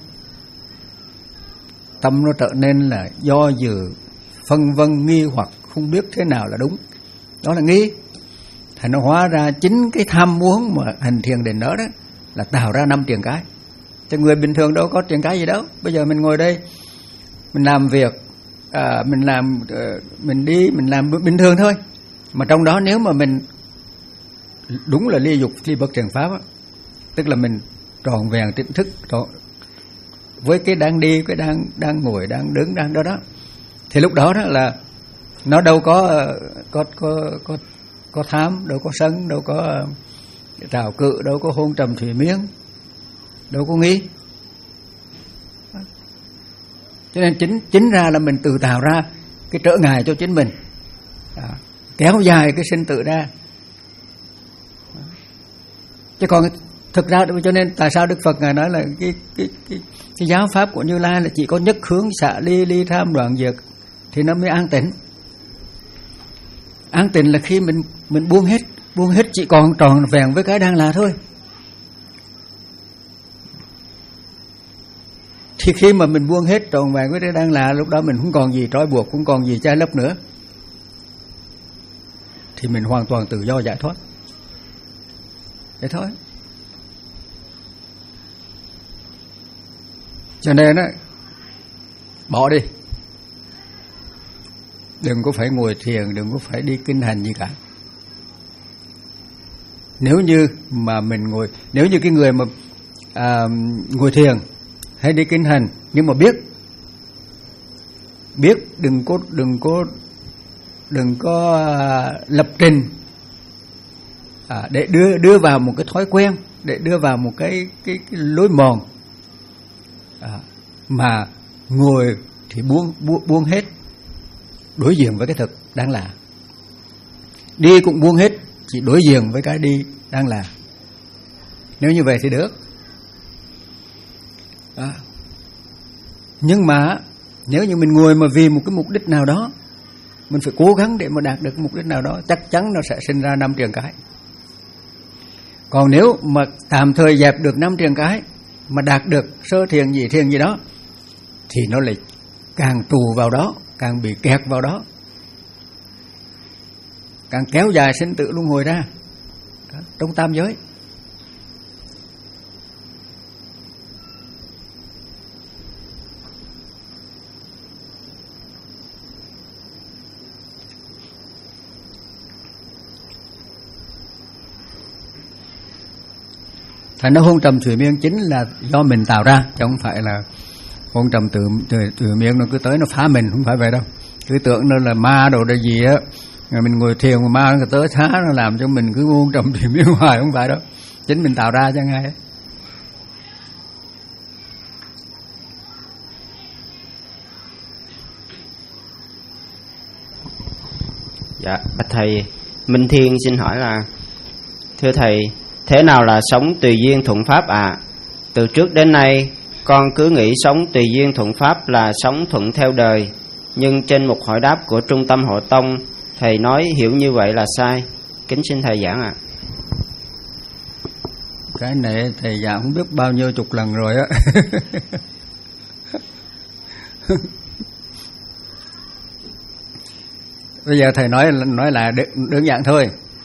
tâm nó trở nên là do dự, phân vân, nghi hoặc, không biết thế nào là đúng, đó là nghi. Thành nó hóa ra chính cái tham muốn mà hành thiền định đó đó là tạo ra năm triền cái. Cho người bình thường đâu có triền cái gì đâu. Bây giờ mình ngồi đây, mình làm việc, à, mình làm, mình đi, mình làm bình thường thôi. Mà trong đó nếu mà mình đúng là ly dục ly bất triền pháp á, tức là mình tròn vẹn tỉnh thức tròn, với cái đang đi, cái đang đang ngồi, đang đứng, đang đó đó, thì lúc đó đó là nó đâu có có có có có tham, đâu có sân, đâu có trào cự, đâu có hôn trầm thủy miếng, đâu có nghi. Cho nên chính chính ra là mình tự tạo ra cái trở ngại cho chính mình, à, kéo dài cái sinh tử ra. Chứ còn thực ra cho nên tại sao Đức Phật ngài nói là cái cái cái, cái giáo pháp của Như Lai là chỉ có nhất hướng xả ly, ly tham đoạn diệt thì nó mới an tịnh. An tịnh là khi mình mình buông hết, buông hết chỉ còn tròn vẹn với cái đang là thôi. Thì khi mà mình buông hết tròn vẹn với cái đang là, lúc đó mình không còn gì trói buộc, không còn gì che lấp nữa, thì mình hoàn toàn tự do giải thoát. Thế thôi. Cho nên á, bỏ đi, đừng có phải ngồi thiền, đừng có phải đi kinh hành gì cả. Nếu như mà mình ngồi, nếu như cái người mà à, ngồi thiền hay đi kinh hành nhưng mà biết biết đừng có đừng có đừng có à, lập trình à, để đưa đưa vào một cái thói quen, để đưa vào một cái cái, cái lối mòn, à, mà ngồi thì buông, buông buông hết, đối diện với cái thực đang là. Đi cũng buông hết, chỉ đối diện với cái đi đang là. Nếu như vậy thì được. À, nhưng mà nếu như mình ngồi mà vì một cái mục đích nào đó, mình phải cố gắng để mà đạt được mục đích nào đó, chắc chắn nó sẽ sinh ra năm triền cái. Còn nếu mà tạm thời dẹp được năm triền cái, mà đạt được sơ thiền gì thiền gì đó, thì nó lại càng tù vào đó, càng bị kẹt vào đó, càng kéo dài sinh tử luân hồi ra đó, trong tam giới. Thành nó hôn trầm thủy miên chính là do mình tạo ra, chứ không phải là hôn trầm tự thủy miên nó cứ tới nó phá mình, không phải vậy đâu. Cứ tưởng nó là ma đồ đây gì á, mình ngồi thiền mà ma nó tới phá, nó làm cho mình cứ hôn trầm thủy miên hoài, không phải đâu. Chính mình tạo ra cho ngay ấy. Dạ, bạch thầy, Minh Thiên xin hỏi là, thưa thầy, thế nào là sống tùy duyên thuận pháp ạ? À? Từ trước đến nay con cứ nghĩ sống tùy duyên thuận pháp là sống thuận theo đời, nhưng trên một hỏi đáp của Trung tâm Hộ Tông, thầy nói hiểu như vậy là sai. Kính xin thầy giảng ạ. À. Cái này thầy giảng không biết bao nhiêu chục lần rồi á. Bây giờ thầy nói nói lại đơn giản thôi.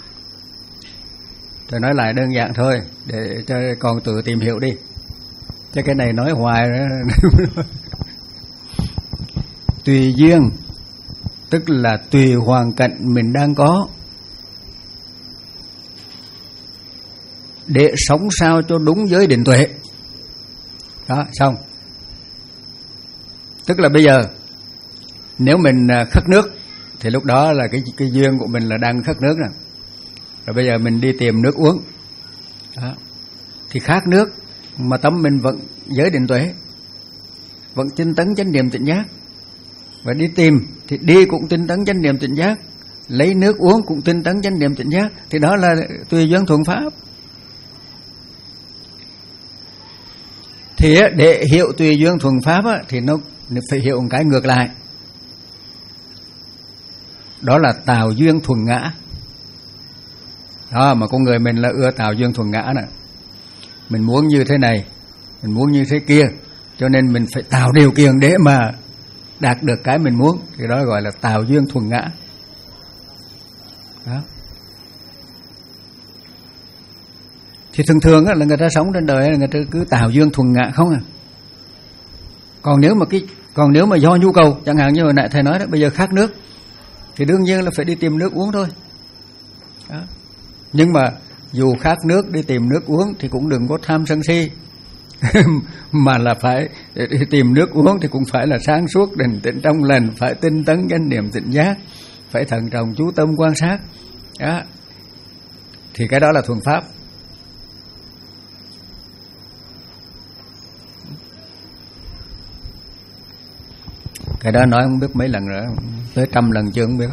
Thầy nói lại đơn giản thôi để cho con tự tìm hiểu đi. Chứ cái này nói hoài nữa. Tùy duyên tức là tùy hoàn cảnh mình đang có để sống sao cho đúng giới định tuệ. Đó, xong. Tức là bây giờ nếu mình khất nước thì lúc đó là cái cái duyên của mình là đang khất nước rồi. Rồi bây giờ mình đi tìm nước uống. Đó. Thì khát nước mà tâm mình vẫn giới định tuệ, vẫn tinh tấn chánh niệm tỉnh giác. Và đi tìm thì đi cũng tinh tấn chánh niệm tỉnh giác, lấy nước uống cũng tinh tấn chánh niệm tỉnh giác. Thì đó là tùy duyên thuận pháp. Thì để hiểu tùy duyên thuận pháp á, thì nó phải hiểu một cái ngược lại. Đó là tạo duyên thuận ngã. Đó, mà con người mình là ưa tạo duyên thuận ngã nè. Mình muốn như thế này, mình muốn như thế kia, cho nên mình phải tạo điều kiện để mà đạt được cái mình muốn. Thì đó gọi là tạo duyên thuận ngã. Đó. Thì thường thường là người ta sống trên đời là người ta cứ tạo duyên thuận ngã không à. Còn nếu mà cái còn nếu mà do nhu cầu, chẳng hạn như hồi nãy thầy nói đó, bây giờ khát nước thì đương nhiên là phải đi tìm nước uống thôi. Đó. Nhưng mà dù khát nước đi tìm nước uống thì cũng đừng có tham sân si. Mà là phải đi tìm nước uống thì cũng phải là sáng suốt, định tĩnh trong lành, phải tinh tấn chánh niệm tỉnh giác, phải thận trọng chú tâm quan sát. Đó. Thì cái đó là thuần pháp. Cái đó nói không biết mấy lần rồi, tới trăm lần chưa không biết.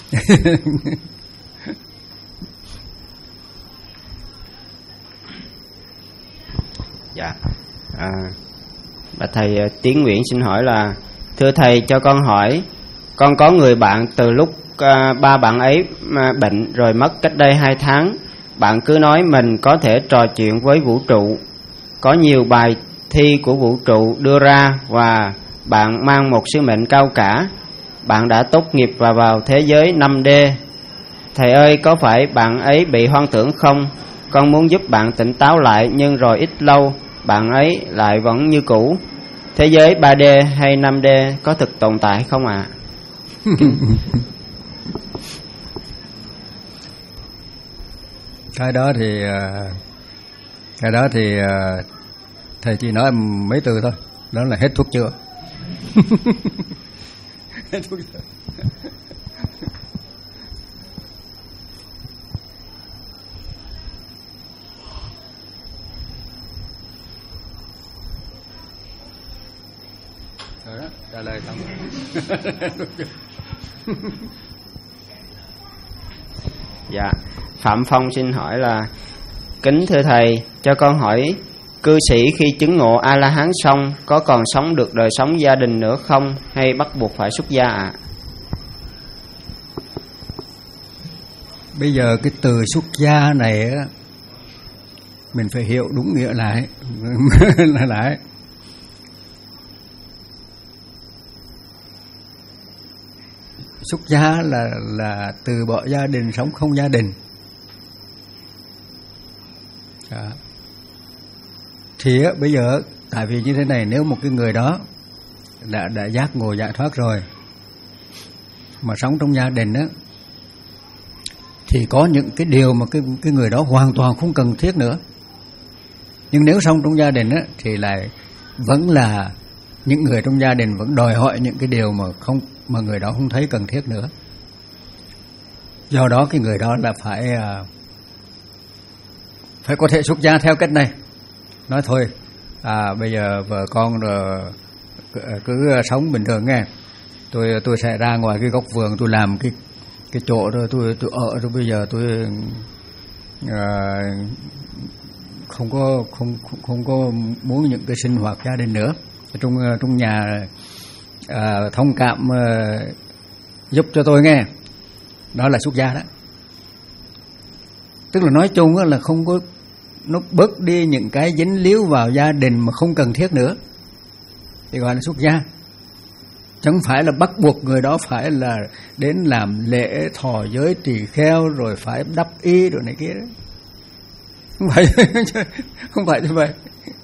Dạ. À, bà thầy Tiến Nguyễn xin hỏi là: thưa thầy, cho con hỏi, con có người bạn từ lúc à, ba bạn ấy mà bệnh rồi mất cách đây hai tháng. Bạn cứ nói mình có thể trò chuyện với vũ trụ, có nhiều bài thi của vũ trụ đưa ra, và bạn mang một sứ mệnh cao cả. Bạn đã tốt nghiệp và vào thế giới năm D. Thầy ơi, có phải bạn ấy bị hoang tưởng không? Con muốn giúp bạn tỉnh táo lại, nhưng rồi ít lâu bạn ấy lại vẫn như cũ. Thế giới ba D hay năm D có thực tồn tại không ạ? À? Cái đó thì Cái đó thì thầy chỉ nói mấy từ thôi. Đó là hết thuốc chữa. Hết thuốc chữa. Rồi đó, trả lời xong. Dạ, Phạm Phong xin hỏi là: kính thưa thầy, cho con hỏi, cư sĩ khi chứng ngộ A-la-hán xong có còn sống được đời sống gia đình nữa không, hay bắt buộc phải xuất gia ạ? À? Bây giờ cái từ xuất gia này á, mình phải hiểu đúng nghĩa lại. là lại xuất gia là là từ bỏ gia đình, sống không gia đình. À. Thì á, bây giờ tại vì như thế này, nếu một cái người đó đã đã giác ngộ giải thoát rồi mà sống trong gia đình á, thì có những cái điều mà cái cái người đó hoàn toàn không cần thiết nữa. Nhưng nếu sống trong gia đình á, thì lại vẫn là những người trong gia đình vẫn đòi hỏi những cái điều mà không mà người đó không thấy cần thiết nữa. Do đó cái người đó là phải phải có thể xuất gia theo cách này. Nói thôi, à, bây giờ vợ con rồi cứ sống bình thường nghe. Tôi tôi sẽ ra ngoài cái góc vườn, tôi làm cái cái chỗ rồi tôi tôi ở rồi, bây giờ tôi à, không có không không không có muốn những cái sinh hoạt gia đình nữa. Trong trong nhà à, thông cảm à, giúp cho tôi nghe. Đó là xuất gia đó. Tức là nói chung là không có, nó bớt đi những cái dính líu vào gia đình mà không cần thiết nữa, thì gọi là xuất gia. Chẳng phải là bắt buộc người đó phải là đến làm lễ thọ giới trì kheo rồi phải đắp y rồi này kia đó. Không phải không phải như vậy.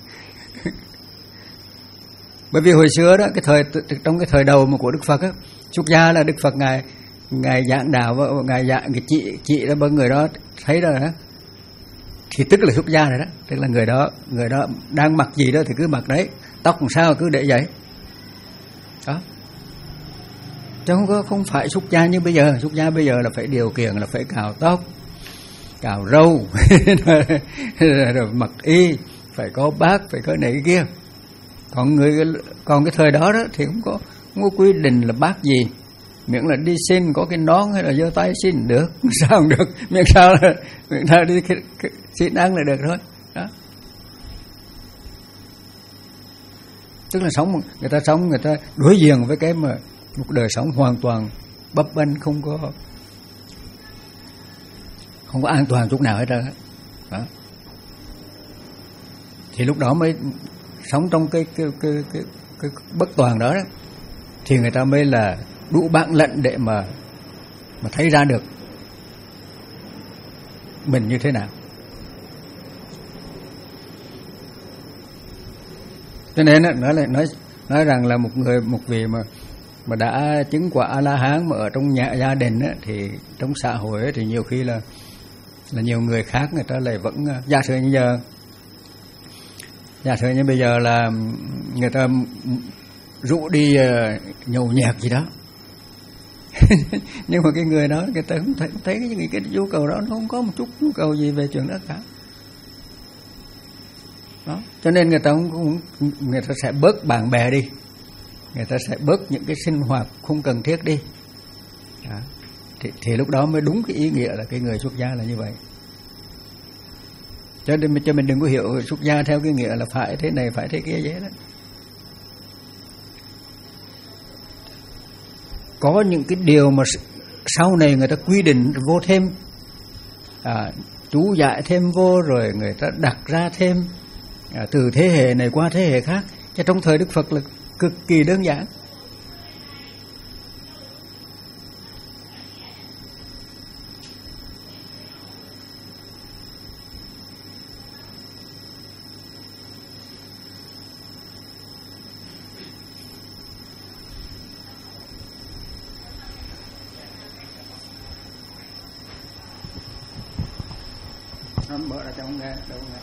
Bởi vì hồi xưa đó, cái thời trong cái thời đầu mà của Đức Phật á, Xuất gia là Đức Phật ngài ngài giảng đạo và ngài giảng cái chị chị đó, người đó thấy rồi đó, thì tức là xuất gia rồi đó, tức là người đó người đó đang mặc gì đó thì cứ mặc đấy, tóc làm sao cứ để vậy đó, chứ không có không phải xuất gia như bây giờ. Xuất gia bây giờ là phải điều kiện là phải cạo tóc, cạo râu rồi mặc y, phải có bát, phải có này cái kia. Còn người còn cái thời đó đó thì không có không có quy định là bát gì, miễn là đi xin có cái nón hay là giơ tay xin được, sao không được, miễn sao là miễn sao đi xin ăn là được thôi đó. Tức là sống người ta sống người ta đối diện với cái mà một đời sống hoàn toàn bấp bênh, không có không có an toàn chút nào hết trơn đó. Thì lúc đó mới sống trong cái cái cái cái, cái bất toàn đó, đó thì người ta mới là đủ bản lĩnh để mà mà thấy ra được mình như thế nào. Cho nên nói là nói nói rằng là một người một vị mà mà đã chứng quả A La Hán mà ở trong nhà gia đình á, thì trong xã hội á, thì nhiều khi là là nhiều người khác người ta lại vẫn giả sử như giờ giả sử như bây giờ là người ta rủ đi uh, nhậu nhẹt gì đó nhưng mà cái người đó người ta không thấy, thấy cái, cái nhu cầu đó nó không có một chút nhu cầu gì về chuyện đó cả đó. Cho nên người ta cũng người ta sẽ bớt bạn bè đi, người ta sẽ bớt những cái sinh hoạt không cần thiết đi đó. Thì, thì lúc đó mới đúng cái ý nghĩa là cái người xuất gia là như vậy. Cho nên cho mình đừng có hiểu xuất gia theo cái nghĩa là phải thế này phải thế kia vậy đó. Có những cái điều mà sau này người ta quy định vô thêm, à, chú giải thêm vô, rồi người ta đặt ra thêm à, từ thế hệ này qua thế hệ khác. Chứ trong thời Đức Phật là cực kỳ đơn giản. Nó mở ra cho không nghe đâu nghe.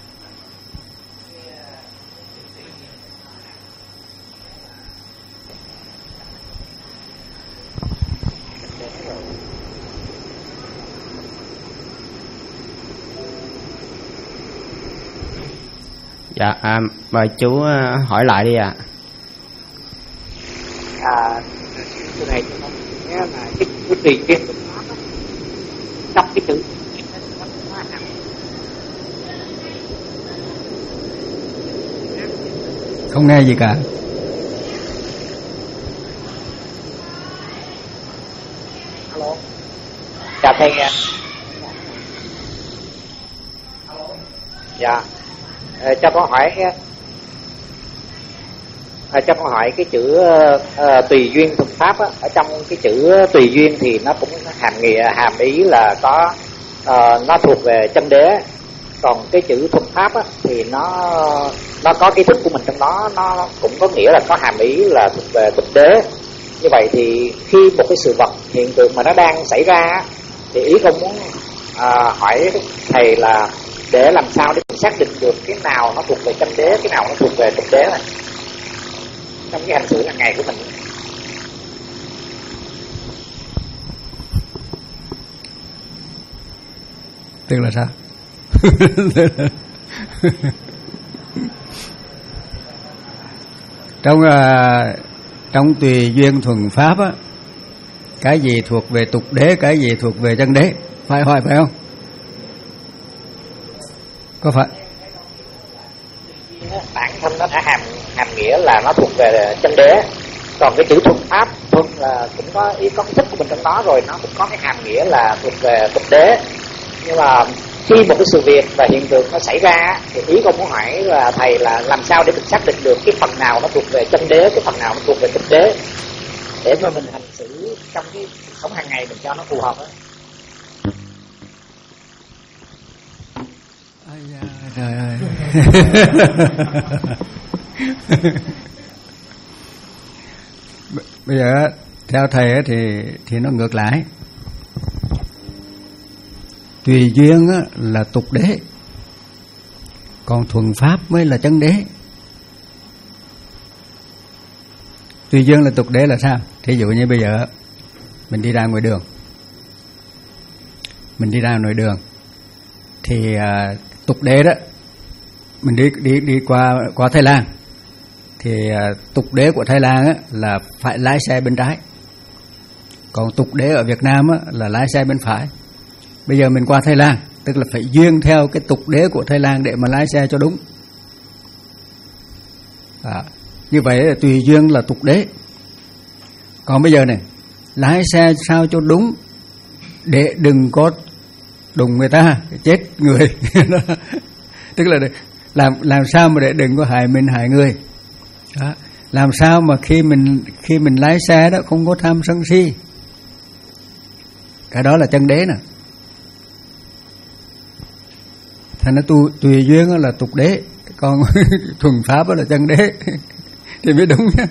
Dạ, à, mời chú hỏi lại đi ạ. À. à cái này nó nghĩa là cái chữ tùy duyên của pháp á, trong cái chữ không nghe gì cả. Alo. Chào thầy nghe. Alo. Dạ. À, cho con hỏi à, cho con hỏi cái chữ à, tùy duyên thuận pháp á, ở trong cái chữ tùy duyên thì nó cũng hàm nghĩa hàm ý là có à, nó thuộc về chân đế, còn cái chữ thuận pháp á, thì nó nó có cái thức của mình trong đó, nó cũng có nghĩa là có hàm ý là thuộc về thực đế. Như vậy thì khi một cái sự vật hiện tượng mà nó đang xảy ra thì ý con muốn à, hỏi thầy là để làm sao để mình xác định được cái nào nó thuộc về chân đế, cái nào nó thuộc về thực đế này trong cái hành xử hàng ngày của mình. Tức là sao? trong uh, trong tùy duyên thuần pháp á, cái gì thuộc về tục đế, cái gì thuộc về chân đế, phải hỏi phải không? Có phải? Bản thân nó đã hàm hàm nghĩa là nó thuộc về chân đế, còn cái chữ thuần pháp thuần là cũng có ý có thức của mình trong đó rồi, nó cũng có cái hàm nghĩa là thuộc về tục đế. Nhưng mà khi một cái sự việc và hiện tượng nó xảy ra thì ý con muốn hỏi là thầy là làm sao để mình xác định được cái phần nào nó thuộc về chân đế, cái phần nào nó thuộc về thực đế, để mà mình hành xử trong cái sống hàng ngày mình cho nó phù hợp ấy. Ây da, trời ơi. Bây giờ theo thầy thì thì nó ngược lại. Tùy duyên là tục đế, còn thuần pháp mới là chân đế. Tùy duyên là tục đế là sao? Thí dụ như bây giờ mình đi ra ngoài đường, mình đi ra ngoài đường thì à, tục đế đó, mình đi đi đi qua qua Thái Lan thì à, tục đế của Thái Lan á, là phải lái xe bên trái, còn tục đế ở Việt Nam á, là lái xe bên phải. Bây giờ mình qua Thái Lan, tức là phải duyên theo cái tục đế của Thái Lan để mà lái xe cho đúng. À, như vậy là tùy duyên là tục đế. Còn bây giờ này, lái xe sao cho đúng để đừng có đụng người ta, chết người. Tức là làm làm sao mà để đừng có hại mình hại người. Đó. Làm sao mà khi mình khi mình lái xe đó không có tham sân si. Cái đó là chân đế nè. Thành nó tu, tùy duyên là tục đế, còn thuần pháp là chân đế thì mới đúng nhá.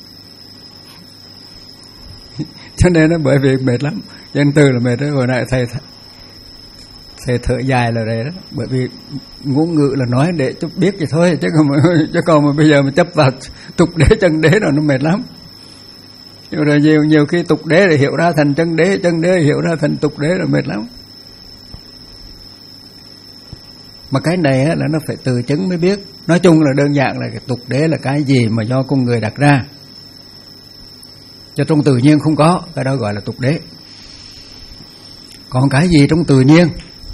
Cho nên nó bởi vì mệt lắm, dân từ là mệt đó. Hồi nãy thầy thầy thở dài là đấy đó, bởi vì ngôn ngữ là nói để cho biết vậy thôi, chứ còn mà, chứ còn mà bây giờ mà chấp vào tục đế chân đế rồi nó mệt lắm. Nhưng rồi nhiều nhiều khi tục đế để hiểu ra thành chân đế, chân đế hiểu ra thành tục đế là mệt lắm. Mà cái này là nó phải từ chứng mới biết. Nói chung là đơn giản là cái tục đế là cái gì mà do con người đặt ra, cho trong tự nhiên không có, cái đó gọi là tục đế. Còn cái gì trong tự nhiên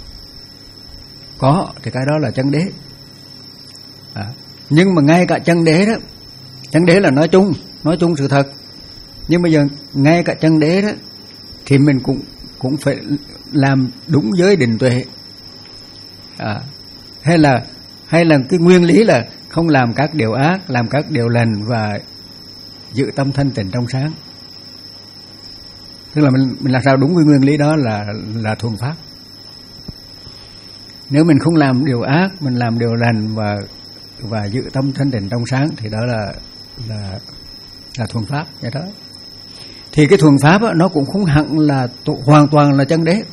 có thì cái đó là chân đế. À, nhưng mà ngay cả chân đế đó, chân đế là nói chung, nói chung sự thật. Nhưng bây giờ ngay cả chân đế đó thì mình cũng cũng phải làm đúng giới định tuệ. À, hay là hay là cái nguyên lý là không làm các điều ác, làm các điều lành và giữ tâm thanh tịnh trong sáng. Tức là mình, mình làm sao đúng với nguyên lý đó là là thuần pháp. Nếu mình không làm điều ác, mình làm điều lành và và giữ tâm thanh tịnh trong sáng thì đó là là là thuần pháp vậy đó. Thì cái thuần pháp đó, nó cũng không hẳn là hoàn toàn là chân đế.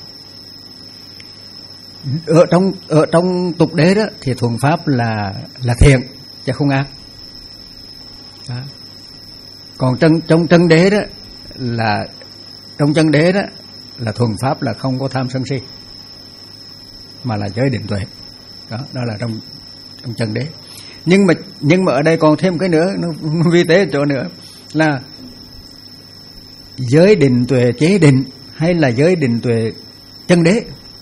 Ở trong ở trong tục đế đó thì thuần pháp là là thiện chứ không ác. Đó. Còn trong trong chân đế đó là trong chân đế đó là thuần pháp là không có tham sân si, mà là giới định tuệ. Đó, đó là trong trong chân đế. Nhưng mà nhưng mà ở đây còn thêm cái nữa, nó, nó vi tế chỗ nữa là giới định tuệ chế định hay là giới định tuệ chân đế.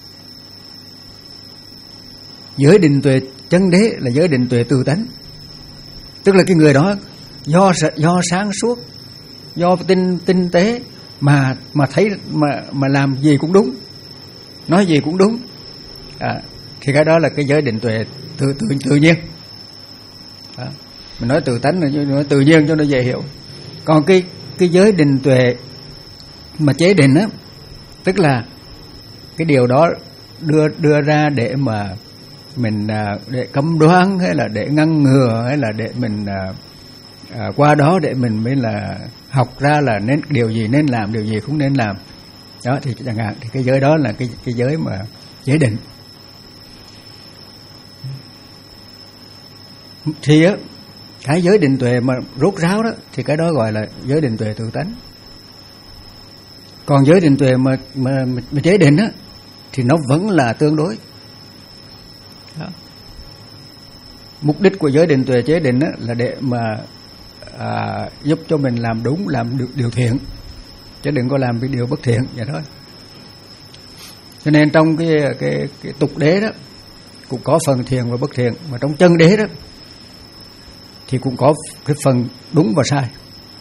Giới định tuệ chân đế là giới định tuệ tự tánh, tức là cái người đó do do sáng suốt, do tinh tinh tế mà mà thấy mà mà làm gì cũng đúng, nói gì cũng đúng. À, thì cái đó là cái giới định tuệ tự tự tự nhiên. À, mình nói tự tánh là nói tự nhiên cho nó dễ hiểu. Còn cái cái giới định tuệ mà chế định á, tức là cái điều đó đưa đưa ra để mà mình để cấm đoán hay là để ngăn ngừa hay là để mình à, qua đó để mình mới là học ra là nên điều gì nên làm, điều gì không nên làm. Đó thì chẳng hạn thì cái giới đó là cái cái giới mà chế định. Thì á, cái giới định tuệ mà rốt ráo đó thì cái đó gọi là giới định tuệ tự tánh. Còn giới định tuệ mà mà, mà chế định á thì nó vẫn là tương đối. Đó. Mục đích của giới định tuệ chế định á là để mà à, giúp cho mình làm đúng, làm được điều thiện, chứ đừng có làm cái điều bất thiện vậy thôi. Cho nên trong cái cái cái tục đế đó cũng có phần thiện và bất thiện, mà trong chân đế đó thì cũng có cái phần đúng và sai.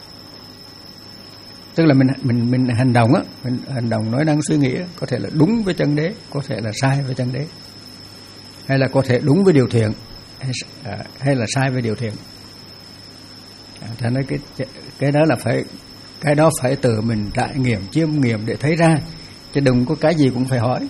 Tức là mình mình mình hành động á, mình hành động nói năng suy nghĩ á, có thể là đúng với chân đế, có thể là sai với chân đế, hay là có thể đúng với điều thiện, hay, à, hay là sai với điều thiện. À, thành ra cái cái đó là phải cái đó phải từ mình trải nghiệm, chiêm nghiệm để thấy ra, chứ đừng có cái gì cũng phải hỏi.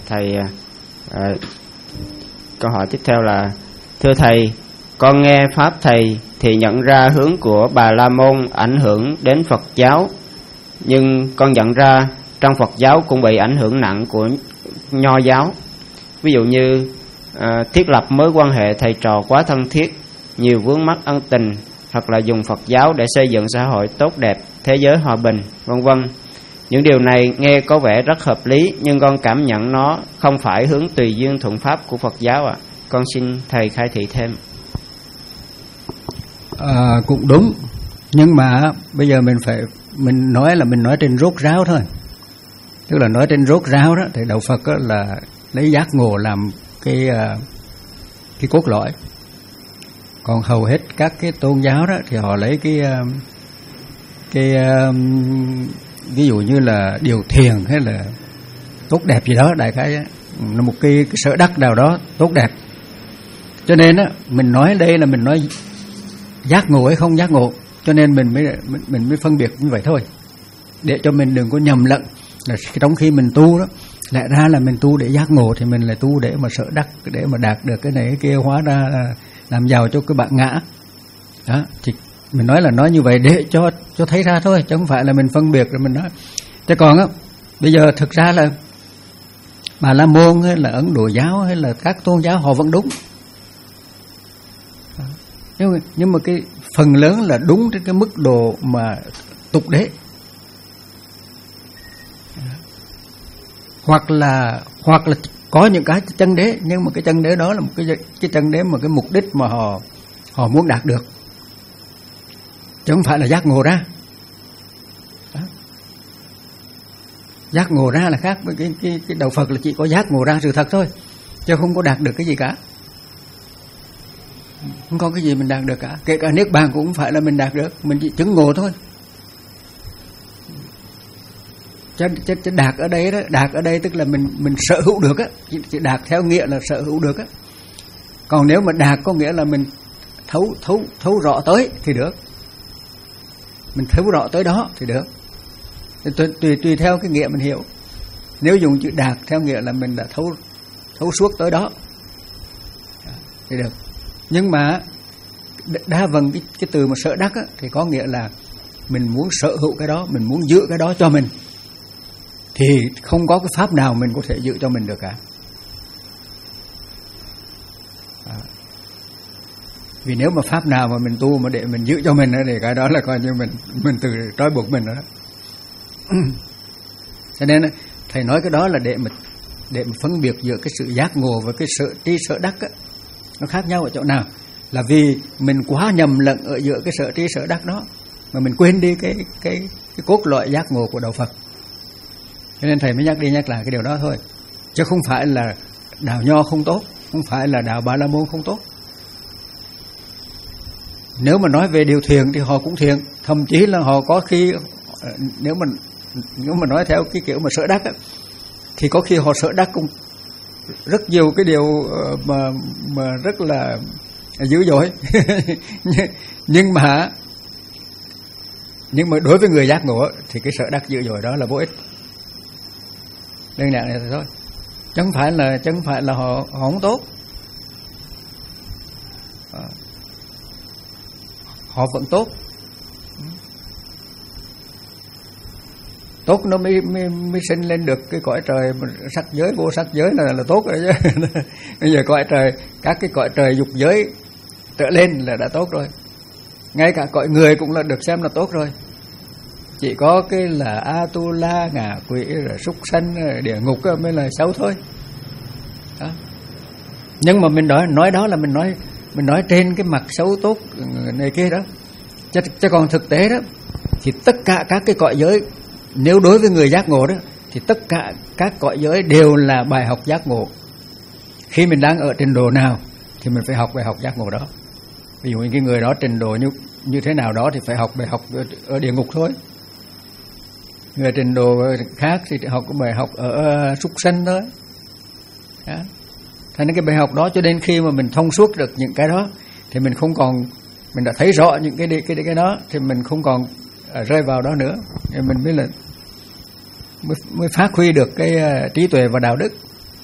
thầy, à, câu hỏi tiếp theo là: thưa thầy, con nghe pháp thầy thì nhận ra hướng của Bà La Môn ảnh hưởng đến Phật giáo, nhưng con nhận ra trong Phật giáo cũng bị ảnh hưởng nặng của Nho giáo. Ví dụ như à, thiết lập mối quan hệ thầy trò quá thân thiết, nhiều vướng mắc ân tình, hoặc là dùng Phật giáo để xây dựng xã hội tốt đẹp, thế giới hòa bình, vân vân. Những điều này nghe có vẻ rất hợp lý, nhưng con cảm nhận nó không phải hướng tùy duyên thuận pháp của Phật giáo ạ. À. Con xin thầy khai thị thêm. À, cũng đúng, nhưng mà bây giờ mình phải mình nói là mình nói trên rốt ráo thôi. Tức là nói trên rốt ráo đó thì đạo Phật đó là lấy giác ngộ làm cái cái cốt lõi. Còn hầu hết các cái tôn giáo đó thì họ lấy cái cái ví dụ như là điều thiền hay là tốt đẹp gì đó, đại khái là một cái, cái sở đắc nào đó tốt đẹp. Cho nên á, mình nói đây là mình nói giác ngộ hay không giác ngộ, cho nên mình mới mình, mình mới phân biệt như vậy thôi, để cho mình đừng có nhầm lẫn là trong khi mình tu đó, lẽ ra là mình tu để giác ngộ thì mình lại tu để mà sở đắc, để mà đạt được cái này cái kia, hóa ra làm giàu cho cái bạn ngã đó. Thì mình nói là nói như vậy để cho cho thấy ra thôi, chứ không phải là mình phân biệt rồi mình nói. Chứ còn á, bây giờ thực ra là Bà La Môn hay là Ấn Độ giáo hay là các tôn giáo họ vẫn đúng, nhưng mà, nhưng mà cái phần lớn là đúng trên cái mức độ mà tục đế, hoặc là hoặc là có những cái chân đế, nhưng mà cái chân đế đó là một cái cái chân đế mà cái mục đích mà họ họ muốn đạt được, chứ không phải là giác ngộ ra. Đó. Giác ngộ ra là khác với cái cái cái đạo Phật là chỉ có giác ngộ ra sự thật thôi, chứ không có đạt được cái gì cả. Không có cái gì mình đạt được cả, kể cả niết bàn cũng không phải là mình đạt được, mình chỉ chứng ngộ thôi. Chứ, chứ, chứ đạt ở đây đó, đạt ở đây tức là mình mình sở hữu được á, chỉ, chỉ đạt theo nghĩa là sở hữu được á. Còn nếu mà đạt có nghĩa là mình thấu thấu thấu rõ tới thì được, mình thấu rõ tới đó thì được. Tùy, tùy tùy theo cái nghĩa mình hiểu. Nếu dùng chữ đạt theo nghĩa là mình đã thấu thấu suốt tới đó thì được. Nhưng mà đa phần cái, cái từ mà sở đắc á, thì có nghĩa là mình muốn sở hữu cái đó, mình muốn giữ cái đó cho mình, thì không có cái pháp nào mình có thể giữ cho mình được cả. À. Vì nếu mà pháp nào mà mình tu mà để mình giữ cho mình đó, thì cái đó là coi như mình mình tự trói buộc mình đó. Cho nên thầy nói cái đó là để mà để mà phân biệt giữa cái sự giác ngộ và cái sự tri sở đắc á, nó khác nhau ở chỗ nào? Là vì mình quá nhầm lẫn ở giữa cái sở tri sở đắc đó, mà mình quên đi cái cái cái cốt lõi giác ngộ của đạo Phật. Cho nên thầy mới nhắc đi nhắc lại cái điều đó thôi, chứ không phải là đạo Nho không tốt, không phải là đạo Bà La Môn không tốt. Nếu mà nói về điều thiền thì họ cũng thiền, thậm chí là họ có khi nếu mà nếu mà nói theo cái kiểu mà sở đắc á, thì có khi họ sở đắc cũng rất nhiều cái điều mà mà rất là dữ dội. nhưng mà nhưng mà đối với người giác ngộ thì cái sở đắc dữ dội đó là vô ích. Đơn giản này thôi, chứ không phải là chứ không phải là họ họ không tốt, họ vẫn tốt. Tốt nó mới, mới, mới sinh lên được cái cõi trời sắc giới, vô sắc giới là, là tốt rồi chứ. Bây giờ cõi trời, các cái cõi trời dục giới trở lên là đã tốt rồi. Ngay cả cõi người cũng là được xem là tốt rồi. Chỉ có cái là Atula, ngạ quỷ, rồi súc sanh, rồi địa ngục mới là xấu thôi. Đó. Nhưng mà mình nói, nói đó là mình nói mình nói trên cái mặt xấu tốt này kia đó. Chứ, chứ còn thực tế đó thì tất cả các cái cõi giới, nếu đối với người giác ngộ đó, thì tất cả các cõi giới đều là bài học giác ngộ. Khi mình đang ở trình độ nào thì mình phải học bài học giác ngộ đó. Ví dụ như cái người đó trình độ như, như thế nào đó thì phải học bài học ở, ở địa ngục thôi. Người trình độ khác thì học bài học ở uh, súc sanh thôi. Đó. Thế nên cái bài học đó, cho đến khi mà mình thông suốt được những cái đó thì mình không còn, mình đã thấy rõ những cái cái cái đó thì mình không còn uh, rơi vào đó nữa, thì mình mới là mới, mới phát huy được cái uh, trí tuệ và đạo đức.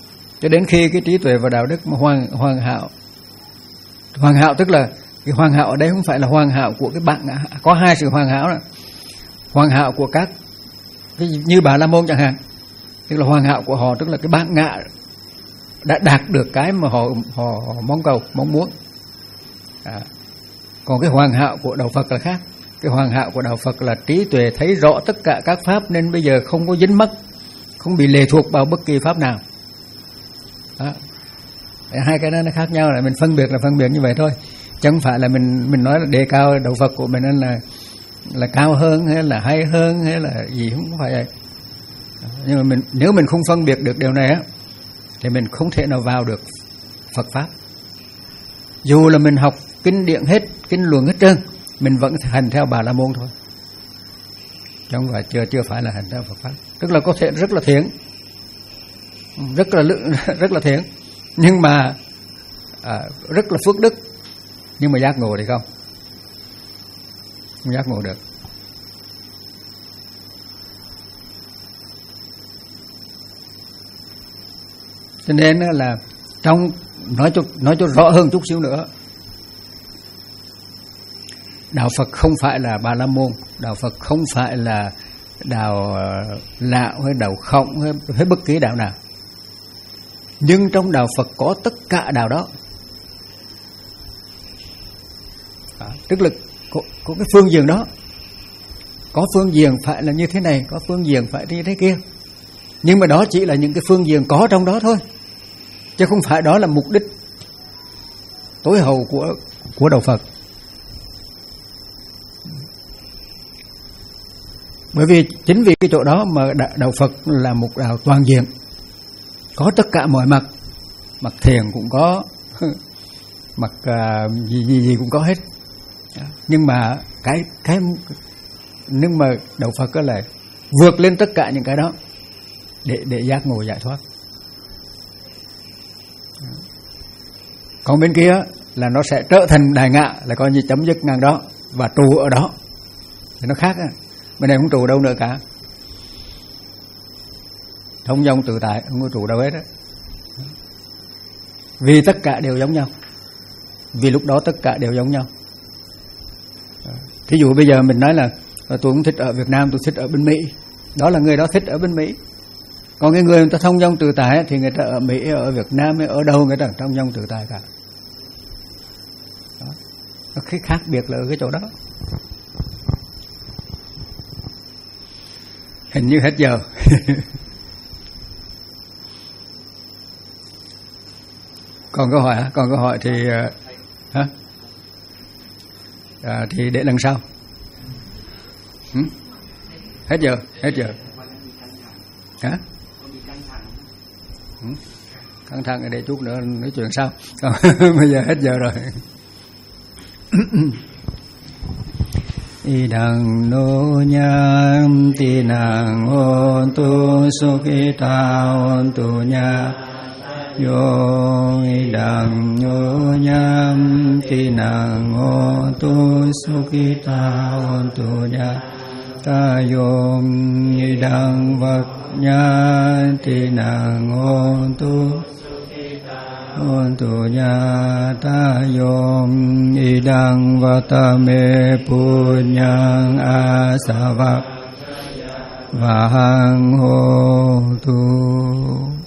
cho đến khi cái trí tuệ và đạo đức mà hoàn hoàn hảo. Hoàn hảo tức là cái hoàn hảo ở đây không phải là hoàn hảo của cái bạn, có hai sự hoàn hảo đó. Hoàn hảo của các cái, như Bà La Môn chẳng hạn, tức là hoàn hảo của họ tức là cái bản ngã đã đạt được cái mà họ họ, họ mong cầu, mong muốn. À, còn cái hoàn hảo của đạo Phật là khác. Cái hoàn hảo của đạo Phật là trí tuệ thấy rõ tất cả các pháp, nên bây giờ không có dính mắc, không bị lệ thuộc vào bất kỳ pháp nào. Đó. Hai cái đó nó khác nhau, là mình phân biệt là phân biệt như vậy thôi, chẳng phải là mình mình nói là đề cao đạo Phật của mình là là cao hơn hay là hay hơn hay là gì, không phải vậy. Nhưng mà mình nếu mình không phân biệt được điều này á, thì mình không thể nào vào được Phật pháp. Dù là mình học kinh điển hết, kinh luận hết trơn, mình vẫn hành theo Bà La Môn thôi, chứ không phải chưa chưa phải là hành theo Phật pháp. Tức là có thể rất là thiện, rất là rất là thiện, nhưng mà à, rất là phước đức, nhưng mà giác ngộ thì không, không giác ngộ được. Cho nên là trong nói cho nói cho rõ hơn chút xíu nữa, đạo Phật không phải là Bà La Môn, đạo Phật không phải là đạo Lạo hay đạo Khổng hay, hay bất kỳ đạo nào. Nhưng trong đạo Phật có tất cả đạo đó. À, tức là có, có cái phương diện đó. Có phương diện phải là như thế này, có phương diện phải như thế kia. Nhưng mà đó chỉ là những cái phương diện có trong đó thôi, chứ không phải đó là mục đích tối hậu của của đạo Phật. Bởi vì chính vì cái chỗ đó mà đạo Phật là một đạo toàn diện, có tất cả mọi mặt, mặt thiền cũng có, mặt uh, gì gì gì cũng có hết. Nhưng mà cái cái nhưng mà đạo Phật có là vượt lên tất cả những cái đó để để giác ngộ giải thoát. Còn bên kia là nó sẽ trở thành đại ngã, là coi như chấm dứt ngang đó và trụ ở đó, thì nó khác á. Bên này không trụ đâu nữa cả, thông dong tự tại, không có trụ đâu hết á. Vì tất cả đều giống nhau, vì lúc đó tất cả đều giống nhau. Thí dụ bây giờ mình nói là tôi không thích ở Việt Nam, tôi thích ở bên Mỹ, đó là người đó thích ở bên Mỹ. Còn cái người người ta thông dong tự tại thì người ta ở Mỹ, ở Việt Nam, ở đâu người ta thông dong tự tại cả. Đó. Cái khác biệt là ở cái chỗ đó. Hình như hết giờ. Còn câu hỏi hả? Còn câu hỏi thì hả? À, thì để lần sau. Ừ? Hết giờ, hết giờ. Hả? Ừ? Căng thẳng ở đây chút nữa nói chuyện sau. Còn bây giờ hết giờ rồi. Idang no nyam tinang ontu sukita ontu nya yo idang no nyam tinang ontu sukita ontu nya ta yo idang vak nya tinang ontu Ontu nyata yom idang vatame punyang asavak vahang hotu.